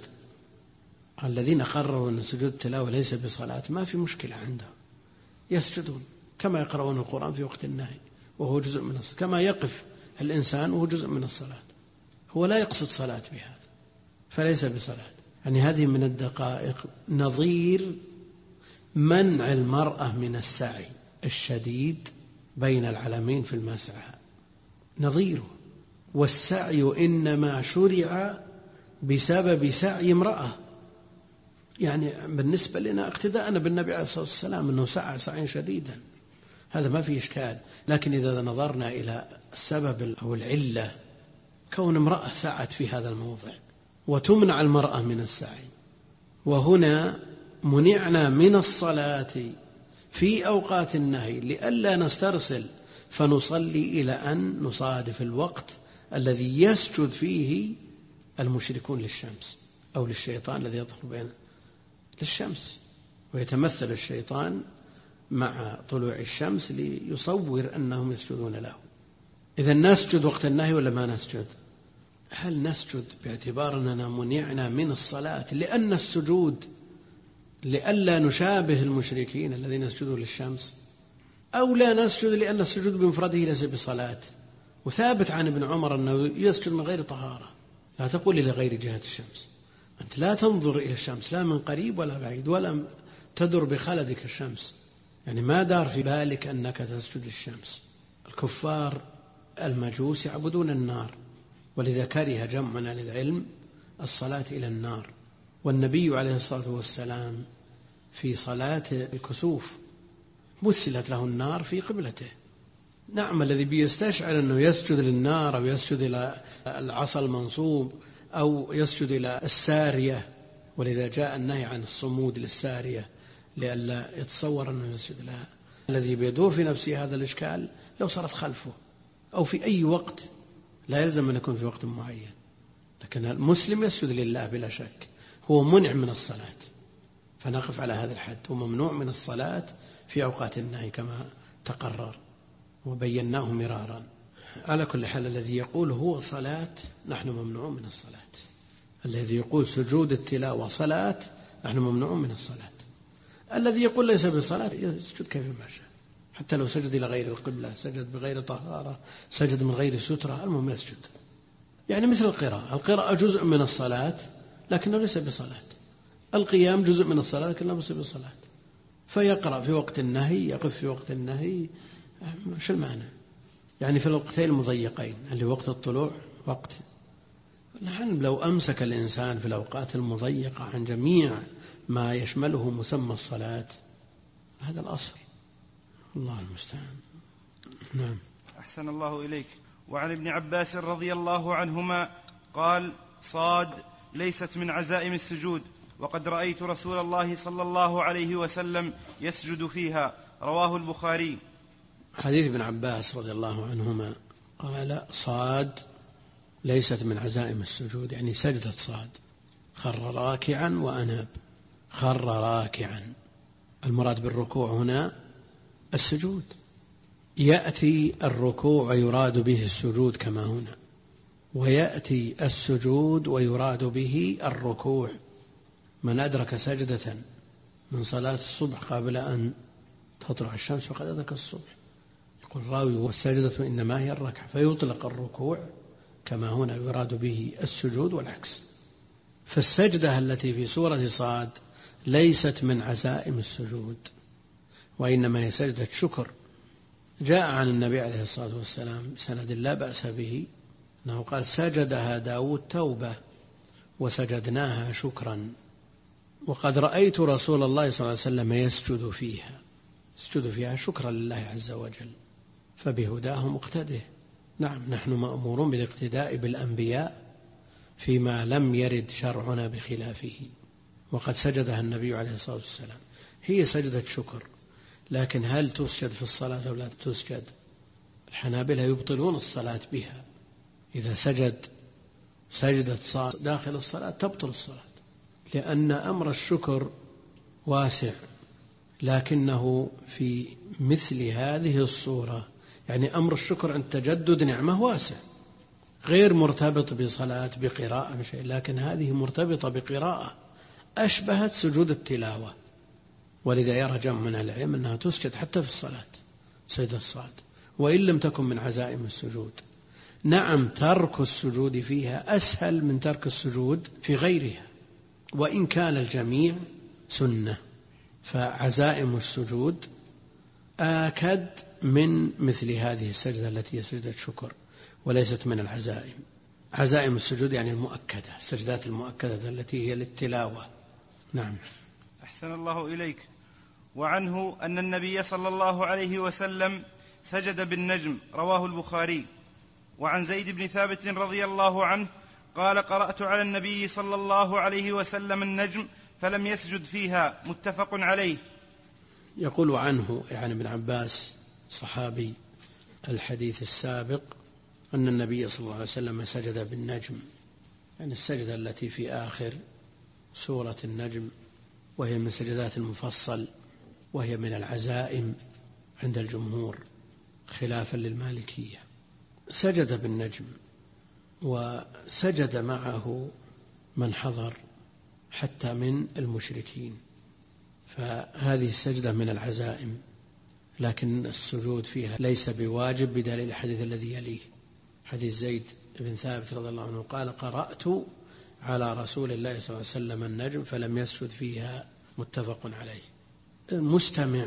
الذين قرروا أن سجود التلاوة ليس بصلاة ما في مشكلة عندهم، يسجدون كما يقرؤون القرآن في وقت النهي وهو جزء من الصلاة، كما يقف الإنسان وهو جزء من الصلاة، هو لا يقصد صلاة بهذا فليس بصلاة. يعني هذه من الدقائق نظير منع المرأة من السعي الشديد بين العلمين في المسعى، نظيره. والسعي إنما شرع بسبب سعي امرأة، يعني بالنسبة لنا اقتداءنا بالنبي عليه الصلاة والسلام أنه سعى سعيا شديدا، هذا ما فيه إشكال. لكن إذا نظرنا إلى السبب أو العلة كون امرأة سعت في هذا الموضع، وتمنع المرأة من السعي. وهنا منعنا من الصلاة في أوقات النهي لئلا نسترسل فنصلي إلى أن نصادف الوقت الذي يسجد فيه المشركون للشمس أو للشيطان الذي يظهر بين للشمس، ويتمثل الشيطان مع طلوع الشمس ليصور أنهم يسجدون له. إذا نسجد وقت النهي ولا ما نسجد؟ هل نسجد باعتبار أننا منعنا من الصلاة لأن السجود لئلا نشابه المشركين الذين يسجدون للشمس، أو لا نسجد لأن السجود بمفرده ليس بصلاة؟ وثابت عن ابن عمر أنه يسجد من غير طهارة. لا تقول لغير جهة الشمس، أنت لا تنظر إلى الشمس لا من قريب ولا بعيد، ولا تدر بخلدك الشمس، يعني ما دار في بالك أنك تسجد للشمس. الكفار المجوس يعبدون النار، ولذا كره جمع من أهل العلم الصلاة إلى النار. والنبي عليه الصلاة والسلام في صلاة الكسوف مثلت له النار في قبلته. نعم، الذي بيستشعر أنه يسجد للنار أو يسجد إلى العصا المنصوب أو يسجد إلى السارية، ولذا جاء النهي عن الصمود للسارية لئلا يتصور أنه يسجد لها. الذي بيدور في نفسه هذا الإشكال لو صارت خلفه أو في أي وقت، لا يلزم أن يكون في وقت معين، لكن المسلم يسجد لله بلا شك، هو منع من الصلاة، فنقف على هذا الحد. هو ممنوع من الصلاة في أوقات النهي كما تقرر وبيناه مرارا. على كل حال الذي يقول هو صلاة نحن ممنوع من الصلاة، الذي يقول سجود التلاوة صلاة نحن ممنوع من الصلاة. الذي يقول ليس بصلاة يسجد كيف ما شاء، حتى لو سجد إلى غير القبلة، سجد بغير طهارة، سجد من غير سترة، المهم يسجد. يعني مثل القراءة جزء من الصلاة لكنه ليس بصلاة، القيام جزء من الصلاة لكنه ليس بصلاة، فيقرأ في وقت النهي، يقف في وقت النهي، شو المعنى؟ يعني في الوقتين المضيقين اللي وقت الطلوع وقت. نحن لو أمسك الإنسان في الأوقات المضيقة عن جميع ما يشمله مسمى الصلاة، هذا الأصل. الله المستعان. نعم. أحسن الله إليك. وعن ابن عباس رضي الله عنهما قال: صاد ليست من عزائم السجود، وقد رأيت رسول الله صلى الله عليه وسلم يسجد فيها. رواه البخاري. حديث ابن عباس رضي الله عنهما قال: صاد ليست من عزائم السجود، يعني سجدة صاد، خر راكعا وأناب. خر راكعا، المراد بالركوع هنا السجود، يأتي الركوع ويراد به السجود كما هنا، ويأتي السجود ويراد به الركوع. من أدرك سجدة من صلاة الصبح قبل أن تطلع الشمس فقد أدرك الصبح. يقول الراوي: والسجدة إنما هي الركعة، فيطلق الركوع كما هنا يراد به السجود والعكس. فالسجدة التي في سورة صاد ليست من عزائم السجود، وإنما هي سجدة شكر. جاء عن النبي عليه الصلاة والسلام بسند لا بأس به أنه قال: سجدها داود توبة وسجدناها شكرا. وقد رأيت رسول الله صلى الله عليه وسلم يسجد فيها شكرا لله عز وجل، فبهداه مقتده. نعم، نحن مأمورون بالاقتداء بالأنبياء فيما لم يرد شرعنا بخلافه، وقد سجدها النبي عليه الصلاة والسلام. هي سجدة شكر، لكن هل تسجد في الصلاة أو لا تسجد؟ الحنابلة يبطلون الصلاة بها. إذا سجد سجدة صلاة داخل الصلاة تبطل الصلاة، لأن أمر الشكر واسع، لكنه في مثل هذه الصورة، يعني أمر الشكر عند تجدد نعمة واسع، غير مرتبط بصلاة بقراءة بشيء، لكن هذه مرتبطة بقراءة أشبهت سجود التلاوة، ولذا يرى جمع من العلم أنها تسجد حتى في الصلاة سجد الصاد، وإن لم تكن من عزائم السجود. نعم، ترك السجود فيها أسهل من ترك السجود في غيرها، وإن كان الجميع سنة، فعزائم السجود آكد من مثل هذه السجدة التي هي سجدة شكر وليست من العزائم. عزائم السجود يعني المؤكدة، السجدات المؤكدة التي هي للتلاوة. نعم. أحسن الله إليك. وعنه أن النبي صلى الله عليه وسلم سجد بالنجم. رواه البخاري. وعن زيد بن ثابت رضي الله عنه قال قرأت على النبي صلى الله عليه وسلم النجم فلم يسجد فيها، متفق عليه. يقول عنه يعني ابن عباس صحابي الحديث السابق أن النبي صلى الله عليه وسلم سجد بالنجم، يعني السجدة التي في آخر سورة النجم، وهي من سجدات المفصل، وهي من العزائم عند الجمهور خلافا للمالكية. سجد بالنجم، وسجد معه من حضر حتى من المشركين، فهذه السجدة من العزائم، لكن السجود فيها ليس بواجب بدليل الحديث الذي يليه، حديث زيد بن ثابت رضي الله عنه قال قرأت على رسول الله صلى الله عليه وسلم النجم فلم يسجد فيها، متفق عليه. المستمع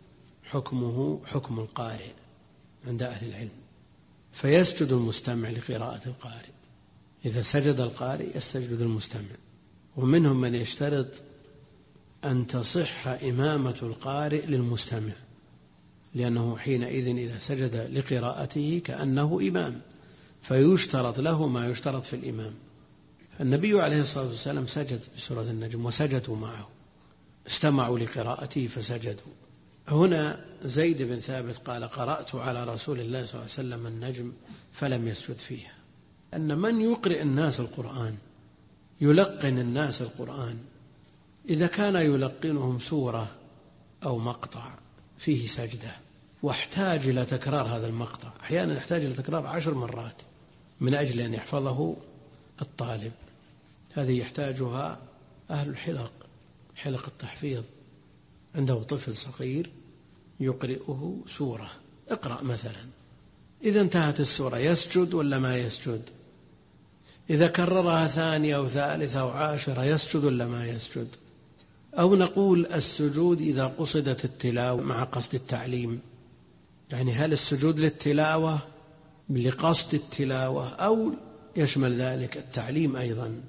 حكمه حكم القارئ عند أهل العلم، فيسجد المستمع لقراءة القارئ، إذا سجد القارئ يسجد المستمع. ومنهم من يشترط أن تصح إمامة القارئ للمستمع، لأنه حينئذ إذا سجد لقراءته كأنه إمام، فيشترط له ما يشترط في الإمام. فالنبي عليه الصلاة والسلام سجد بسورة النجم وسجدوا معه، استمعوا لقراءته فسجدوا. هنا زيد بن ثابت قال قرأت على رسول الله صلى الله عليه وسلم النجم فلم يسجد فيها، أن من يقرئ الناس القرآن يلقن الناس القرآن، إذا كان يلقنهم سورة أو مقطع فيه سجدة واحتاج إلى تكرار هذا المقطع، أحيانا يحتاج إلى تكرار 10 مرات من أجل أن يحفظه الطالب، هذه يحتاجها أهل الحلق، حلق التحفيظ، عنده طفل صغير يقرئه سورة، اقرأ مثلا، إذا انتهت السورة يسجد ولا ما يسجد؟ إذا كررها ثانية أو ثالثة أو 10 يسجد ولا ما يسجد؟ أو نقول السجود إذا قصدت التلاوة مع قصد التعليم، يعني هل السجود للتلاوة لقصد التلاوة أو يشمل ذلك التعليم أيضا؟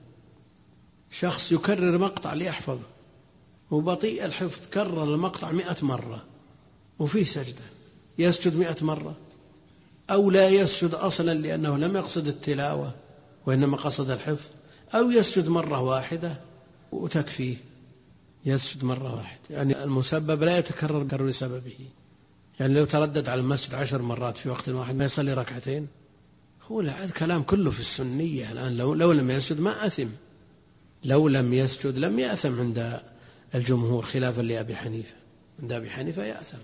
شخص يكرر مقطع ليحفظه وبطيء الحفظ، كرر المقطع 100 مرة وفيه سجدة، يسجد 100 مرة أو لا يسجد أصلا لأنه لم يقصد التلاوة وإنما قصد الحفظ، أو يسجد مرة واحدة وتكفيه، يسجد مرة واحدة، يعني المسبب لا يتكرر لسببه. يعني لو تردد على المسجد 10 مرات في وقت واحد ما يصلي ركعتين؟ هو الكلام كله في السنية الآن. لو لم يسجد ما أثم، لو لم يسجد لم يأثم عند الجمهور خلافا لأبي حنيفة، عند أبي حنيفة يأثم.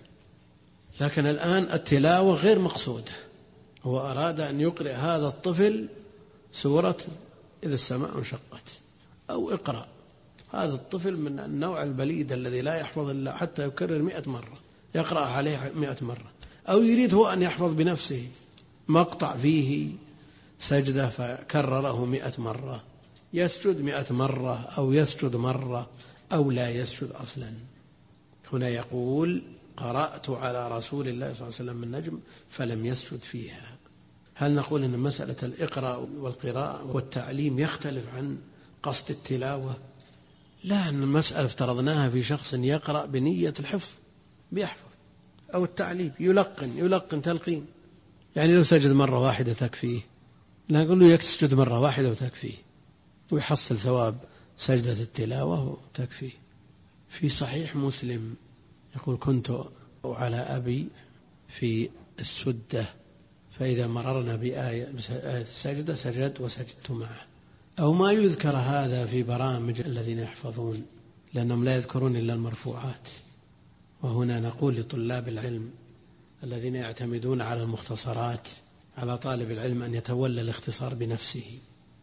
لكن الآن التلاوة غير مقصودة، هو أراد أن يقرأ هذا الطفل سورة إذا السماء انشقت أو اقرأ، هذا الطفل من النوع البليد الذي لا يحفظ إلا حتى يكرر 100 مرة، يقرأ عليه 100 مرة، أو يريد هو أن يحفظ بنفسه مقطع فيه سجدة فكرره 100 مرة، يسجد 100 مرة أو يسجد مرة أو لا يسجد أصلا. هنا يقول قرأت على رسول الله صلى الله عليه وسلم النجم فلم يسجد فيها. هل نقول أن مسألة الإقراء والقراءة والتعليم يختلف عن قصد التلاوة؟ لا، أن المسألة افترضناها في شخص يقرأ بنية الحفظ بيحفظ، أو التعليم يلقن تلقين، يعني لو سجد مرة واحدة تكفيه، لا نقول له يسجد مرة واحدة وتكفيه ويحصل ثواب سجدة التلاوة وتكفيه. في صحيح مسلم يقول كنت على أبي في السدة فإذا مررنا بآية السجدة سجد وسجدت معه، أو ما يذكر هذا في برامج الذين يحفظون لأنهم لا يذكرون إلا المرفوعات. وهنا نقول لطلاب العلم الذين يعتمدون على المختصرات، على طالب العلم أن يتولى الاختصار بنفسه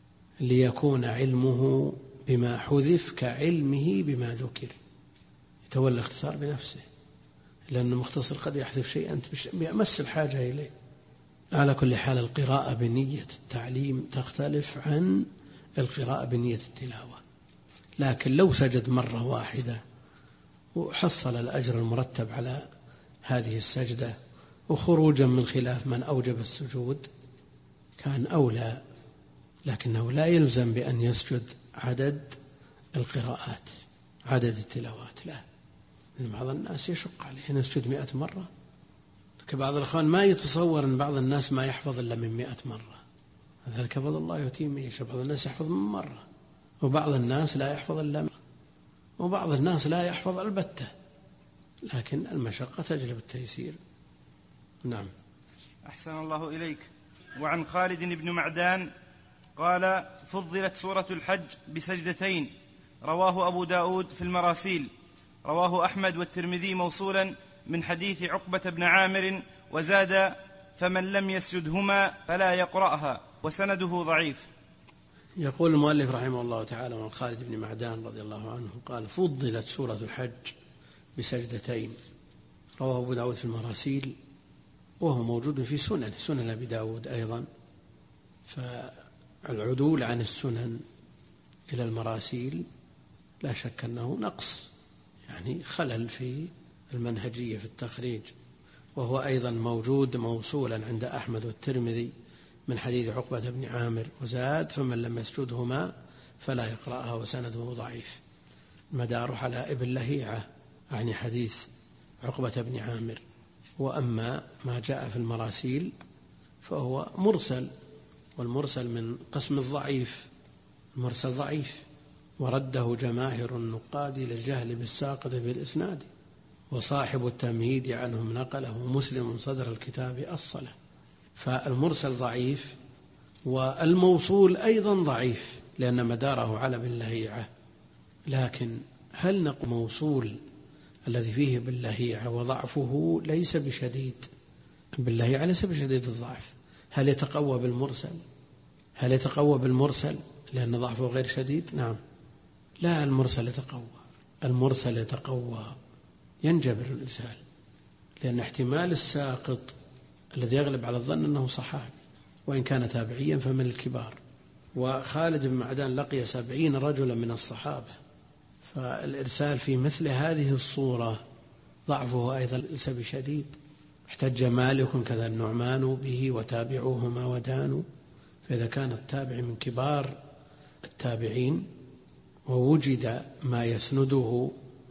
ليكون علمه بما حذف كعلمه بما ذكر، يتولى الاختصار بنفسه، لأن المختصر قد يحذف شيئا أنت بأمس الحاجة إليه. على كل حال القراءة بنية التعليم تختلف عن القراءة بنية التلاوة، لكن لو سجد مرة واحدة وحصل الأجر المرتب على هذه السجدة وخروجا من خلاف من أوجب السجود كان أولى، لكنه لا يلزم بأن يسجد عدد القراءات عدد التلاوات، لا، بعض الناس يشق عليه أن يسجد 100 مرة، كبعض الأخوان ما يتصور أن بعض الناس ما يحفظ إلا من 100 مرة، ذلك فضل الله يؤتيه من يشاء. بعض الناس يحفظ من مرة، وبعض الناس لا يحفظ إلا مرة، وبعض الناس لا يحفظ البتة، لكن المشقة تجلب التيسير. نعم. أحسن الله إليك. وعن خالد بن معدان قال: فضلت سورة الحج بسجدتين، رواه أبو داود في المراسيل. رواه أحمد والترمذي موصولا من حديث عقبة بن عامر، وزاد: فمن لم يسجدهما فلا يقرأها، وسنده ضعيف. يقول المؤلف رحمه الله تعالى عن خالد بن معدان رضي الله عنه قال: فضلت سورة الحج بسجدتين، رواه أبو داود في المراسيل، وهو موجود في سنن أبي داود أيضا. فالعدول عن السنن إلى المراسيل لا شك أنه نقص، يعني خلل في المنهجية في التخريج. وهو أيضا موجود موصولا عند أحمد والترمذي من حديث عقبة بن عامر، وزاد: فمن لم يسجدهما فلا يقرأها، وسنده ضعيف. مداره على ابن لهيعة، يعني حديث عقبة بن عامر. وأما ما جاء في المراسيل فهو مرسل، والمرسل من قسم الضعيف، المرسل ضعيف، ورده جماهر النقاد للجهل بالساقط في الإسناد، وصاحب التمهيد عنهم نقله مسلم صدر الكتاب أصله. فالمرسل ضعيف، والموصول أيضا ضعيف لأن مداره على ابن لهيعة. لكن هل نقول موصول الذي فيه ابن لهيعة وضعفه ليس بشديد، ابن لهيعة ليس بشديد الضعف، هل يتقوى بالمرسل؟ هل يتقوى بالمرسل لأن ضعفه غير شديد؟ نعم. لا، المرسل يتقوى، المرسل يتقوى، ينجبر الإرسال، لأن احتمال الساقط الذي يغلب على الظن أنه صحابي، وإن كان تابعيا فمن الكبار. وخالد بن معدان لقي 70 رجلا من الصحابة، فالإرسال في مثل هذه الصورة ضعفه أيضا ليس بشديد. احتج مالك كذا النعمان به وتابعوهما ودانوا. فإذا كان التابع من كبار التابعين ووجد ما يسنده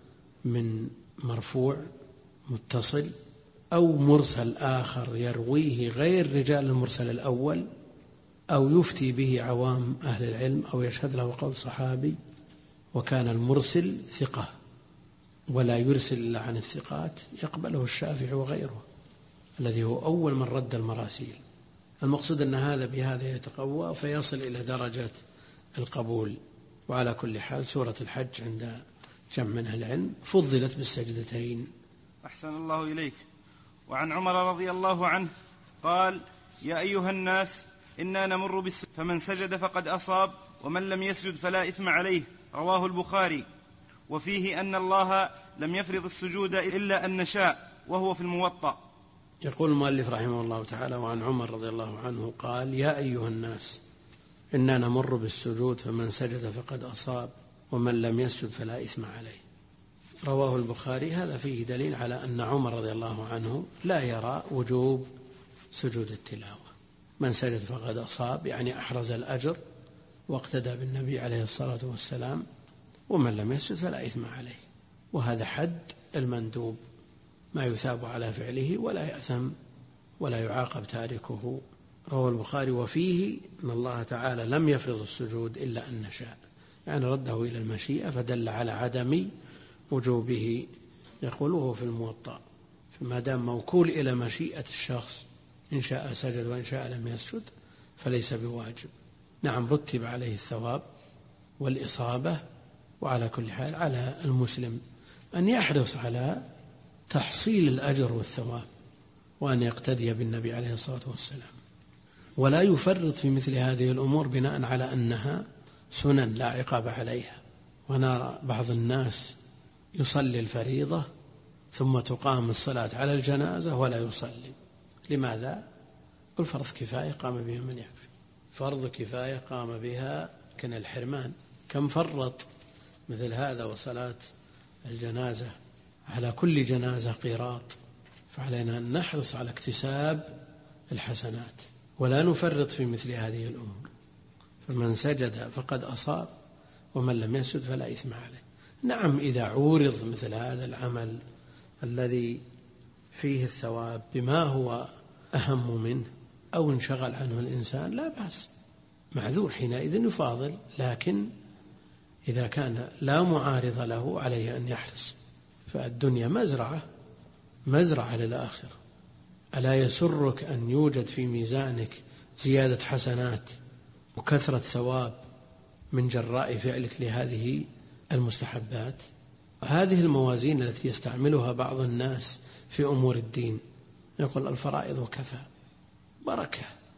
من مرفوع متصل أو مرسل آخر يرويه غير رجال المرسل الأول، أو يفتي به عوام أهل العلم، أو يشهد له قول صحابي، وكان المرسل ثقة ولا يرسل إلا عن الثقات، يقبله الشافعي وغيره الذي هو أول من رد المراسيل. المقصود أن هذا بهذا يتقوى فيصل إلى درجة القبول. وعلى كل حال سورة الحج عند جمع من أهل العلم فضلت بالسجدتين. أحسن الله إليك. وعن عمر رضي الله عنه قال: يا أيها الناس إنا نمر بالسجود فمن سجد فقد أصاب، ومن لم يسجد فلا إثم عليه. رواه البخاري. وفيه أن الله لم يفرض السجود إلا أن نشاء، وهو في الموطأ. يقول المؤلف رحمه الله تعالى: وعن عمر رضي الله عنه قال: يا أيها الناس إنا نمر بالسجود فمن سجد فقد أصاب، ومن لم يسجد فلا إثم عليه. رواه البخاري. هذا فيه دليل على أن عمر رضي الله عنه لا يرى وجوب سجود التلاوة. من سجد فقد أصاب، يعني أحرز الأجر واقتدى بالنبي عليه الصلاة والسلام، ومن لم يسجد فلا إثم عليه. وهذا حد المندوب، ما يثاب على فعله ولا يأثم ولا يعاقب تاركه. رواه البخاري. وفيه أن الله تعالى لم يفرض السجود إلا أن نشاء، يعني رده إلى المشيئة، فدل على عدم وجوبه. يقوله في الموطأ، فما دام موكول إلى مشيئة الشخص، إن شاء سجد وإن شاء لم يسجد فليس بواجب. نعم، رتب عليه الثواب والإصابة. وعلى كل حال على المسلم أن يحرص على تحصيل الأجر والثواب، وأن يقتدي بالنبي عليه الصلاة والسلام، ولا يفرط في مثل هذه الأمور بناء على أنها سنن لا عقاب عليها. ونرى بعض الناس يصلي الفريضة ثم تقام الصلاة على الجنازة ولا يصلي. لماذا؟ قل فرض كفاية قام بها من يكفي، فرض كفاية قام بها كن الحرمان. كم فرط مثل هذا، وصلاة الجنازة على كل جنازة قيراط. فعلينا أن نحرص على اكتساب الحسنات ولا نفرط في مثل هذه الأمور. فمن سجد فقد أصاب، ومن لم يسجد فلا إثم عليه. نعم، إذا عورض مثل هذا العمل الذي فيه الثواب بما هو أهم منه أو انشغل عنه الإنسان لا بأس، معذور حينئذ يفاضل. لكن إذا كان لا معارض له عليه أن يحرص، فالدنيا مزرعة للآخرة. ألا يسرك أن يوجد في ميزانك زيادة حسنات وكثرة ثواب من جراء فعلك لهذه المستحبات؟ هذه الموازين التي يستعملها بعض الناس في أمور الدين، يقول الفرائض وكفى، بركة،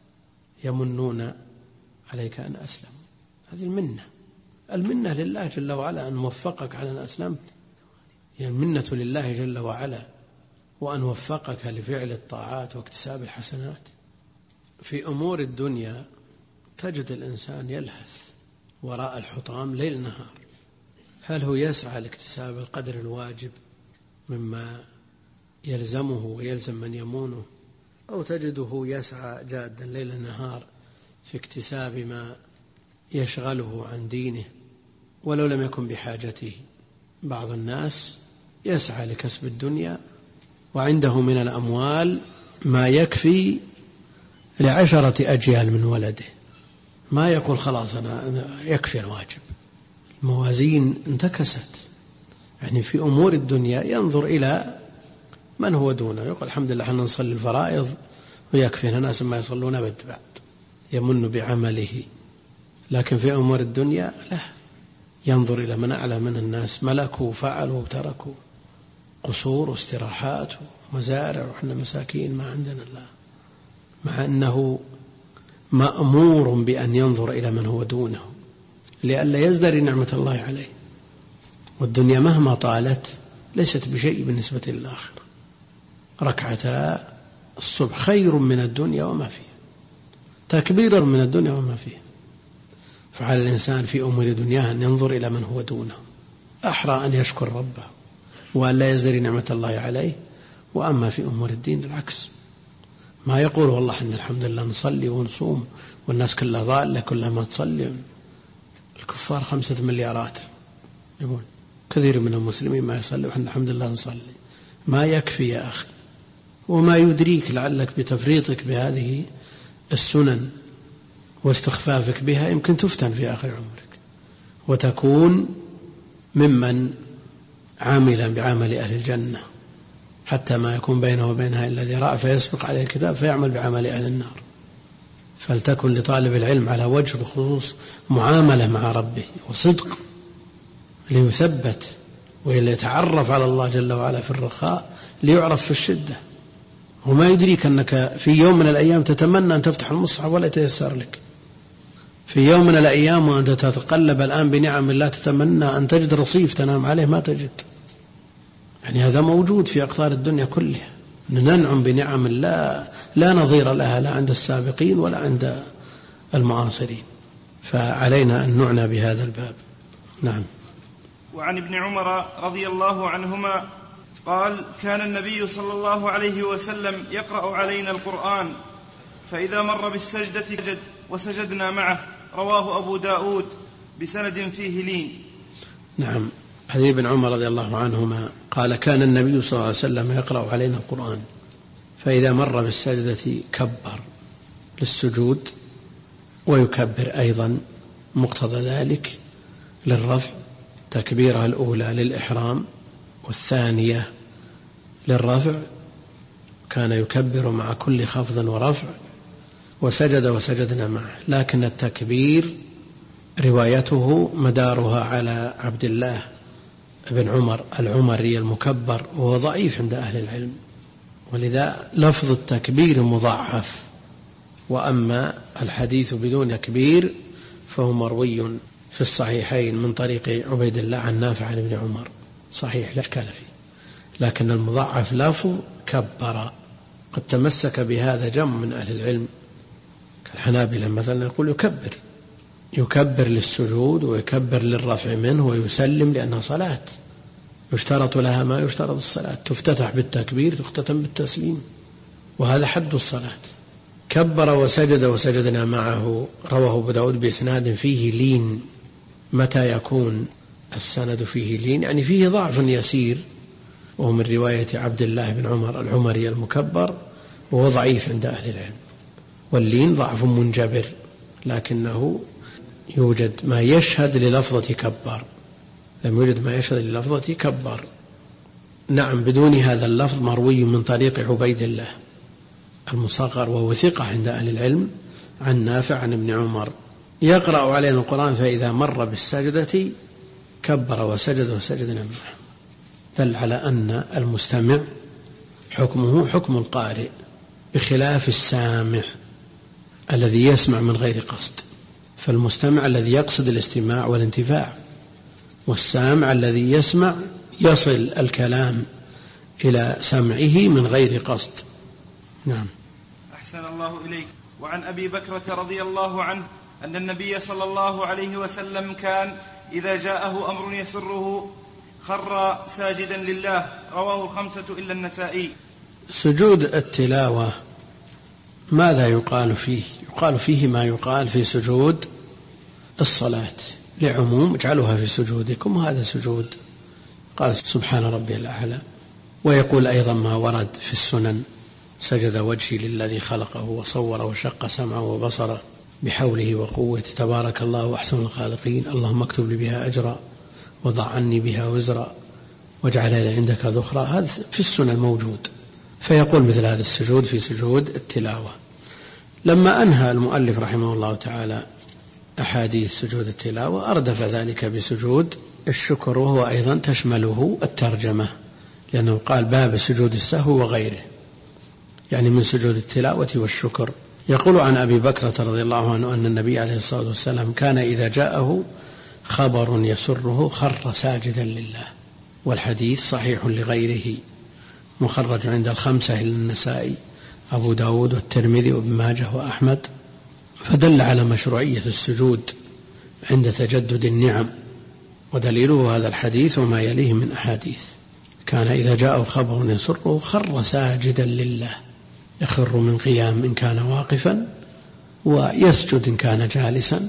يمنون عليك أن أسلم. هذه المنة لله جل وعلا أن وفقك على أن أسلمت، يعني المنة لله جل وعلا وأن وفقك لفعل الطاعات واكتساب الحسنات. في أمور الدنيا تجد الإنسان يلهث وراء الحطام ليل نهار، هل هو يسعى لاكتساب القدر الواجب مما يلزمه ويلزم من يمونه، أو تجده يسعى جادا ليل نهار في اكتساب ما يشغله عن دينه ولو لم يكن بحاجته؟ بعض الناس يسعى لكسب الدنيا وعنده من الأموال ما يكفي ل10 أجيال من ولده، ما يقول خلاص أنا يكفي الواجب. الموازين انتكست، يعني في أمور الدنيا ينظر إلى من هو دونه، يقول الحمد لله أن نصلي الفرائض ويكفينا ناس ما يصلون أبد بعد، يمن بعمله. لكن في أمور الدنيا لا، ينظر إلى من أعلى من الناس، ملكوا وفعلوا وتركوا، قصور واستراحات ومزارع وإحنا مساكين ما عندنا الله، مع أنه مأمور بأن ينظر إلى من هو دونه لئلا يزدري نعمة الله عليه. والدنيا مهما طالت ليست بشيء بالنسبة للآخرة. ركعتا الصبح خير من الدنيا وما فيها، تكبير من الدنيا وما فيها. فعلى الإنسان في أمور دنياه أن ينظر إلى من هو دونه، أحرى أن يشكر ربه وأن لا يزدري نعمة الله عليه. وأما في أمور الدين العكس، ما يقول والله إن الحمد لله نصلي ونصوم والناس كلها ضالة كلها ما تصلي، الكفار 5 مليارات، يقول كثير من المسلمين ما يصلي وإحنا الحمد لله نصلي. ما يكفي يا أخي، وما يدريك لعلك بتفريطك بهذه السنن واستخفافك بها يمكن تفتن في آخر عمرك وتكون ممن عاملا بعمل أهل الجنة، حتى ما يكون بينه وبينها إلا ذراع فيسبق عليه الكتاب فيعمل بعمل أهل النار. فلتكن لطالب العلم على وجه الخصوص معاملة مع ربه وصدق ليثبت وليتعرف على الله جل وعلا في الرخاء ليعرف في الشدة. وما يدريك أنك في يوم من الأيام تتمنى أن تفتح المصحف ولا يتيسر لك، في يوم من الأيام وأنت تتقلب الآن بنعم الله تتمنى أن تجد رصيف تنام عليه ما تجد. يعني هذا موجود في أقطار الدنيا كلها، ننعم بنعم لا نظير لها لا عند السابقين ولا عند المعاصرين، فعلينا أن نعنى بهذا الباب. نعم. وعن ابن عمر رضي الله عنهما قال: كان النبي صلى الله عليه وسلم يقرأ علينا القرآن فإذا مر بالسجدة سجد وسجدنا معه. رواه أبو داود بسند فيه لين. نعم. حديث ابن عمر رضي الله عنهما قال: كان النبي صلى الله عليه وسلم يقرأ علينا القرآن فإذا مر بالسجدة كبر للسجود، ويكبر أيضا مقتضى ذلك للرفع، تكبيرها الأولى للإحرام والثانية للرفع، كان يكبر مع كل خفض ورفع، وسجد وسجدنا معه. لكن التكبير روايته مدارها على عبد الله بن عمر العمري المكبر، وهو ضعيف عند أهل العلم، ولذا لفظ التكبير مضعف. وأما الحديث بدون تكبير فهو مروي في الصحيحين من طريق عبيد الله عن نافع عن ابن عمر، صحيح لا إشكال فيه، لكن المضعف لفظ كبر. قد تمسك بهذا جمع من أهل العلم كالحنابلة مثلا، يقول يكبر للسجود ويكبر للرفع منه ويسلم، لأنها صلاة يشترط لها ما يشترط الصلاة، تفتتح بالتكبير تختتم بالتسليم، وهذا حد الصلاة. كبر وسجد وسجدنا معه. رواه أبو داود بإسناد فيه لين. متى يكون السند فيه لين؟ يعني فيه ضعف يسير وهو من رواية عبد الله بن عمر العمري المكبر، وهو ضعيف عند أهل العلم. واللين ضعف منجبر، لكنه يوجد ما يشهد للفظة كبر، لم يوجد ما يشهد للفظة كبر. نعم، بدون هذا اللفظ مروي من طريق عبيد الله المصغر، وهو ثقة عند أهل العلم، عن نافع عن ابن عمر، يقرأ علينا القرآن فإذا مر بالسجدة كبر وسجد وسجدنا معه. دل على أن المستمع حكمه حكم القارئ، بخلاف السامع الذي يسمع من غير قصد. فالمستمع الذي يقصد الاستماع والانتفاع، والسامع الذي يسمع يصل الكلام إلى سمعه من غير قصد. نعم. أحسن الله إليك. وعن أبي بكرة رضي الله عنه أن النبي صلى الله عليه وسلم كان إذا جاءه أمر يسره خر ساجدا لله، رواه الخمسة إلا النسائي. سجود التلاوة ماذا يقال فيه؟ يقال فيه ما يقال في سجود الصلاة، لعموم اجعلوها في سجودكم، وهذا سجود. قال سبحان ربي الأعلى. ويقول أيضا ما ورد في السنن: سجد وجهي للذي خلقه وصور وشق سمعه وبصره بحوله وقوته، تبارك الله أحسن الخالقين، اللهم اكتب لي بها أجرا وضع عني بها وزرا واجعل لي عندك ذخرا. هذا في السنن موجود، فيقول مثل هذا السجود في سجود التلاوة. لما أنهى المؤلف رحمه الله تعالى أحاديث سجود التلاوة أردف ذلك بسجود الشكر، وهو أيضا تشمله الترجمة، لأنه قال باب سجود السهو وغيره، يعني من سجود التلاوة والشكر. يقول عن أبي بكرة رضي الله عنه أن النبي عليه الصلاة والسلام كان إذا جاءه خبر يسره خر ساجدا لله. والحديث صحيح لغيره، مخرج عند الخمسة إلا النسائي، أبو داود والترمذي وابن ماجه وأحمد، فدل على مشروعية السجود عند تجدد النعم. ودليله هذا الحديث وما يليه من أحاديث. كان إذا جاءه خبر يسره خر ساجدا لله، يخر من قيام إن كان واقفا، ويسجد إن كان جالسا.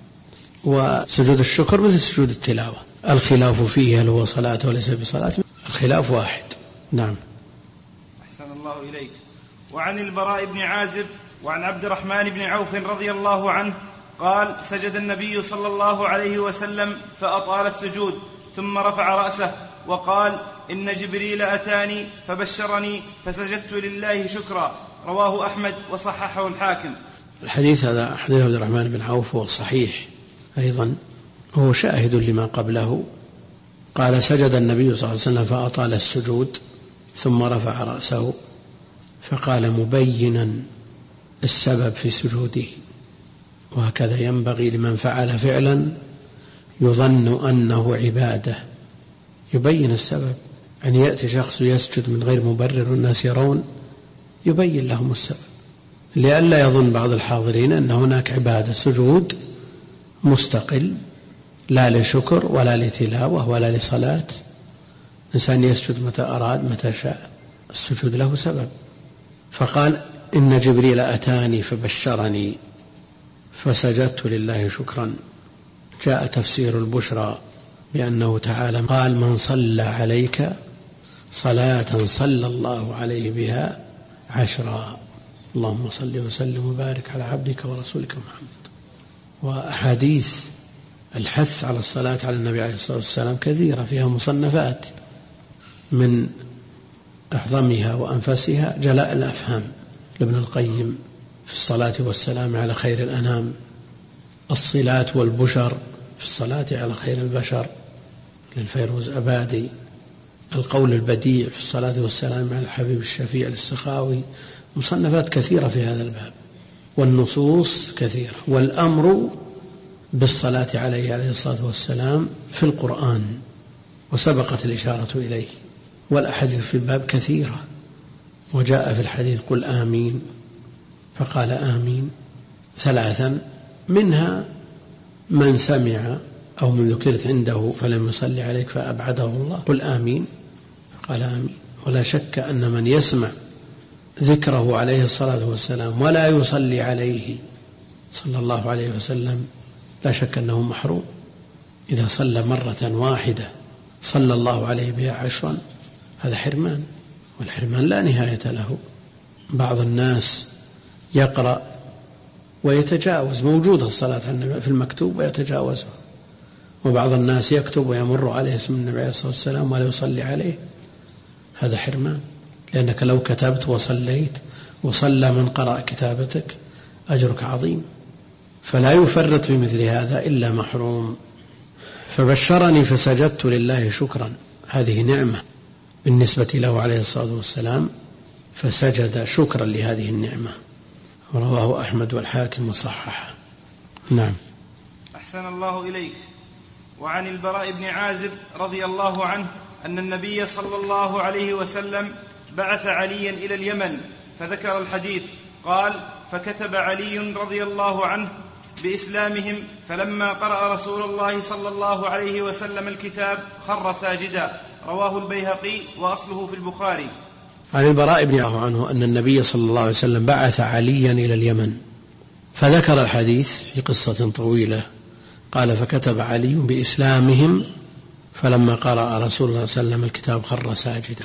وسجود الشكر مثل سجود التلاوة، الخلاف فيه هل هو صلاة وليس بصلاة، الخلاف واحد. نعم. أحسن الله إليك. وعن البراء بن عازب وعن عبد الرحمن بن عوف رضي الله عنه قال: سجد النبي صلى الله عليه وسلم فأطال السجود، ثم رفع رأسه وقال: إن جبريل أتاني فبشرني فسجدت لله شكرا، رواه أحمد وصححه الحاكم. الحديث هذا حديث عبد الرحمن بن عوف هو صحيح أيضا، هو شاهد لما قبله. قال: سجد النبي صلى الله عليه وسلم فأطال السجود ثم رفع رأسه، فقال مبينا السبب في سجوده. وهكذا ينبغي لمن فعل فعلا يظن أنه عبادة، يبين السبب. أن يأتي شخص يسجد من غير مبرر والناس يرون، يبين لهم السبب، لئلا يظن بعض الحاضرين أن هناك عبادة سجود مستقل، لا لشكر ولا لتلاوة ولا لصلاة. الإنسان يسجد متى أراد متى شاء، السجود له سبب. فقال: إن جبريل أتاني فبشرني فسجدت لله شكرا. جاء تفسير البشرى بأنه تعالى قال: من صلى عليك صلاة صلى الله عليه بها 10. اللهم صل وسلم وبارك على عبدك ورسولك محمد. وأحاديث الحث على الصلاة على النبي عليه الصلاة والسلام كثيرة، فيها مصنفات، من أعظمها وأنفسها جلاء الأفهام لابن القيم في الصلاة والسلام على خير الأنام، الصلات والبشر في الصلاة على خير البشر للفيروز أبادي، القول البديع في الصلاة والسلام على الحبيب الشفيع للسخاوي. مصنفات كثيرة في هذا الباب، والنصوص كثيرة، والأمر بالصلاة عليه الصلاة والسلام في القرآن، وسبقت الإشارة إليه. والأحاديث في الباب كثيرة، وجاء في الحديث: قل آمين، فقال آمين 3، منها من سمع أو من ذكرت عنده فلم يصلي عليك فأبعده الله، قل آمين، فقال آمين. ولا شك أن من يسمع ذكره عليه الصلاة والسلام ولا يصلي عليه صلى الله عليه وسلم لا شك أنه محروم. إذا صلى مرة واحدة صلى الله عليه بها 10، هذا حرمان، والحرمان لا نهاية له. بعض الناس يقرأ ويتجاوز، موجودة الصلاة في المكتوب ويتجاوزها، وبعض الناس يكتب ويمر عليه اسم النبي عليه الصلاة والسلام ولا يصلي عليه، هذا حرمان، لأنك لو كتبت وصليت وصلى من قرأ كتابتك أجرك عظيم، فلا يفرط في مثل هذا إلا محروم. فبشرني فسجدت لله شكرا، هذه نعمة بالنسبة له عليه الصلاة والسلام، فسجد شكرا لهذه النعمة. رواه أحمد والحاكم وصححه. نعم. أحسن الله إليك. وعن البراء بن عازب رضي الله عنه أن النبي صلى الله عليه وسلم بعث عليا إلى اليمن فذكر الحديث، قال: فكتب علي رضي الله عنه بإسلامهم، فلما قرأ رسول الله صلى الله عليه وسلم الكتاب خر ساجدا. رواه البيهقي وأصله في البخاري. عن البراء بن عازب عنه أن النبي صلى الله عليه وسلم بعث عليا إلى اليمن فذكر الحديث في قصة طويلة، قال: فكتب علي بإسلامهم فلما قرأ رسول الله صلى الله عليه وسلم الكتاب خر ساجدا.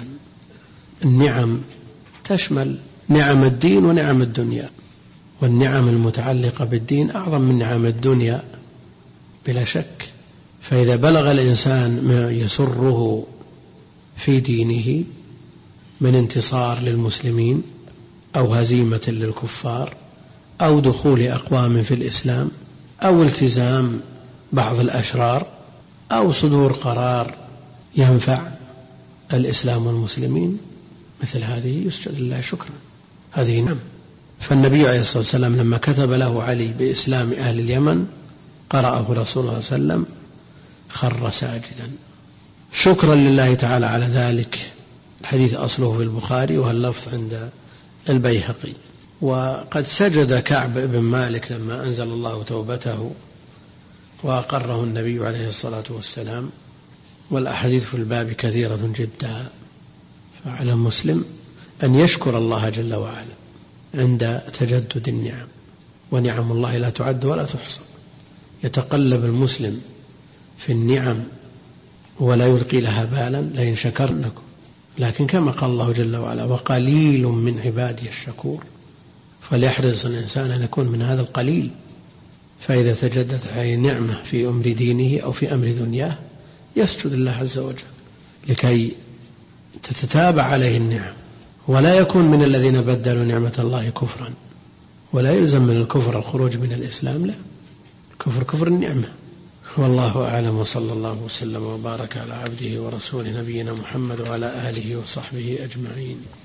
النعم تشمل نعم الدين ونعم الدنيا، والنعم المتعلقة بالدين أعظم من نعم الدنيا بلا شك. فإذا بلغ الإنسان ما يسره في دينه من انتصار للمسلمين أو هزيمة للكفار أو دخول أقوام في الإسلام أو التزام بعض الأشرار أو صدور قرار ينفع الإسلام والمسلمين، مثل هذه يسجد لله شكرا، هذه نعم. فالنبي عليه الصلاة والسلام لما كتب له علي بإسلام أهل اليمن قرأه رسول الله صلى الله عليه وسلم خر ساجدا شكرا لله تعالى على ذلك. الحديث أصله في البخاري واللفظ عند البيهقي. وقد سجد كعب بن مالك لما أنزل الله توبته وأقره النبي عليه الصلاة والسلام، والأحاديث في الباب كثيرة جدا. فعلى المسلم أن يشكر الله جل وعلا عند تجدد النعم، ونعم الله لا تعد ولا تحصى. يتقلب المسلم في النعم ولا يلقي لها بالا لئن شكرنكم، لكن كما قال الله جل وعلا: وقليل من عبادي الشكور. فليحرص الإنسان أن يكون من هذا القليل. فإذا تجدت عليه نعمة في أمر دينه أو في أمر دنياه يسجد الله عز وجل لكي تتتابع عليه النعم، ولا يكون من الذين بدلوا نعمة الله كفرا. ولا يلزم من الكفر الخروج من الإسلام، لا، الكفر كفر النعمة. والله أعلم، وصلى الله وسلم وبارك على عبده ورسوله نبينا محمد وعلى آله وصحبه أجمعين.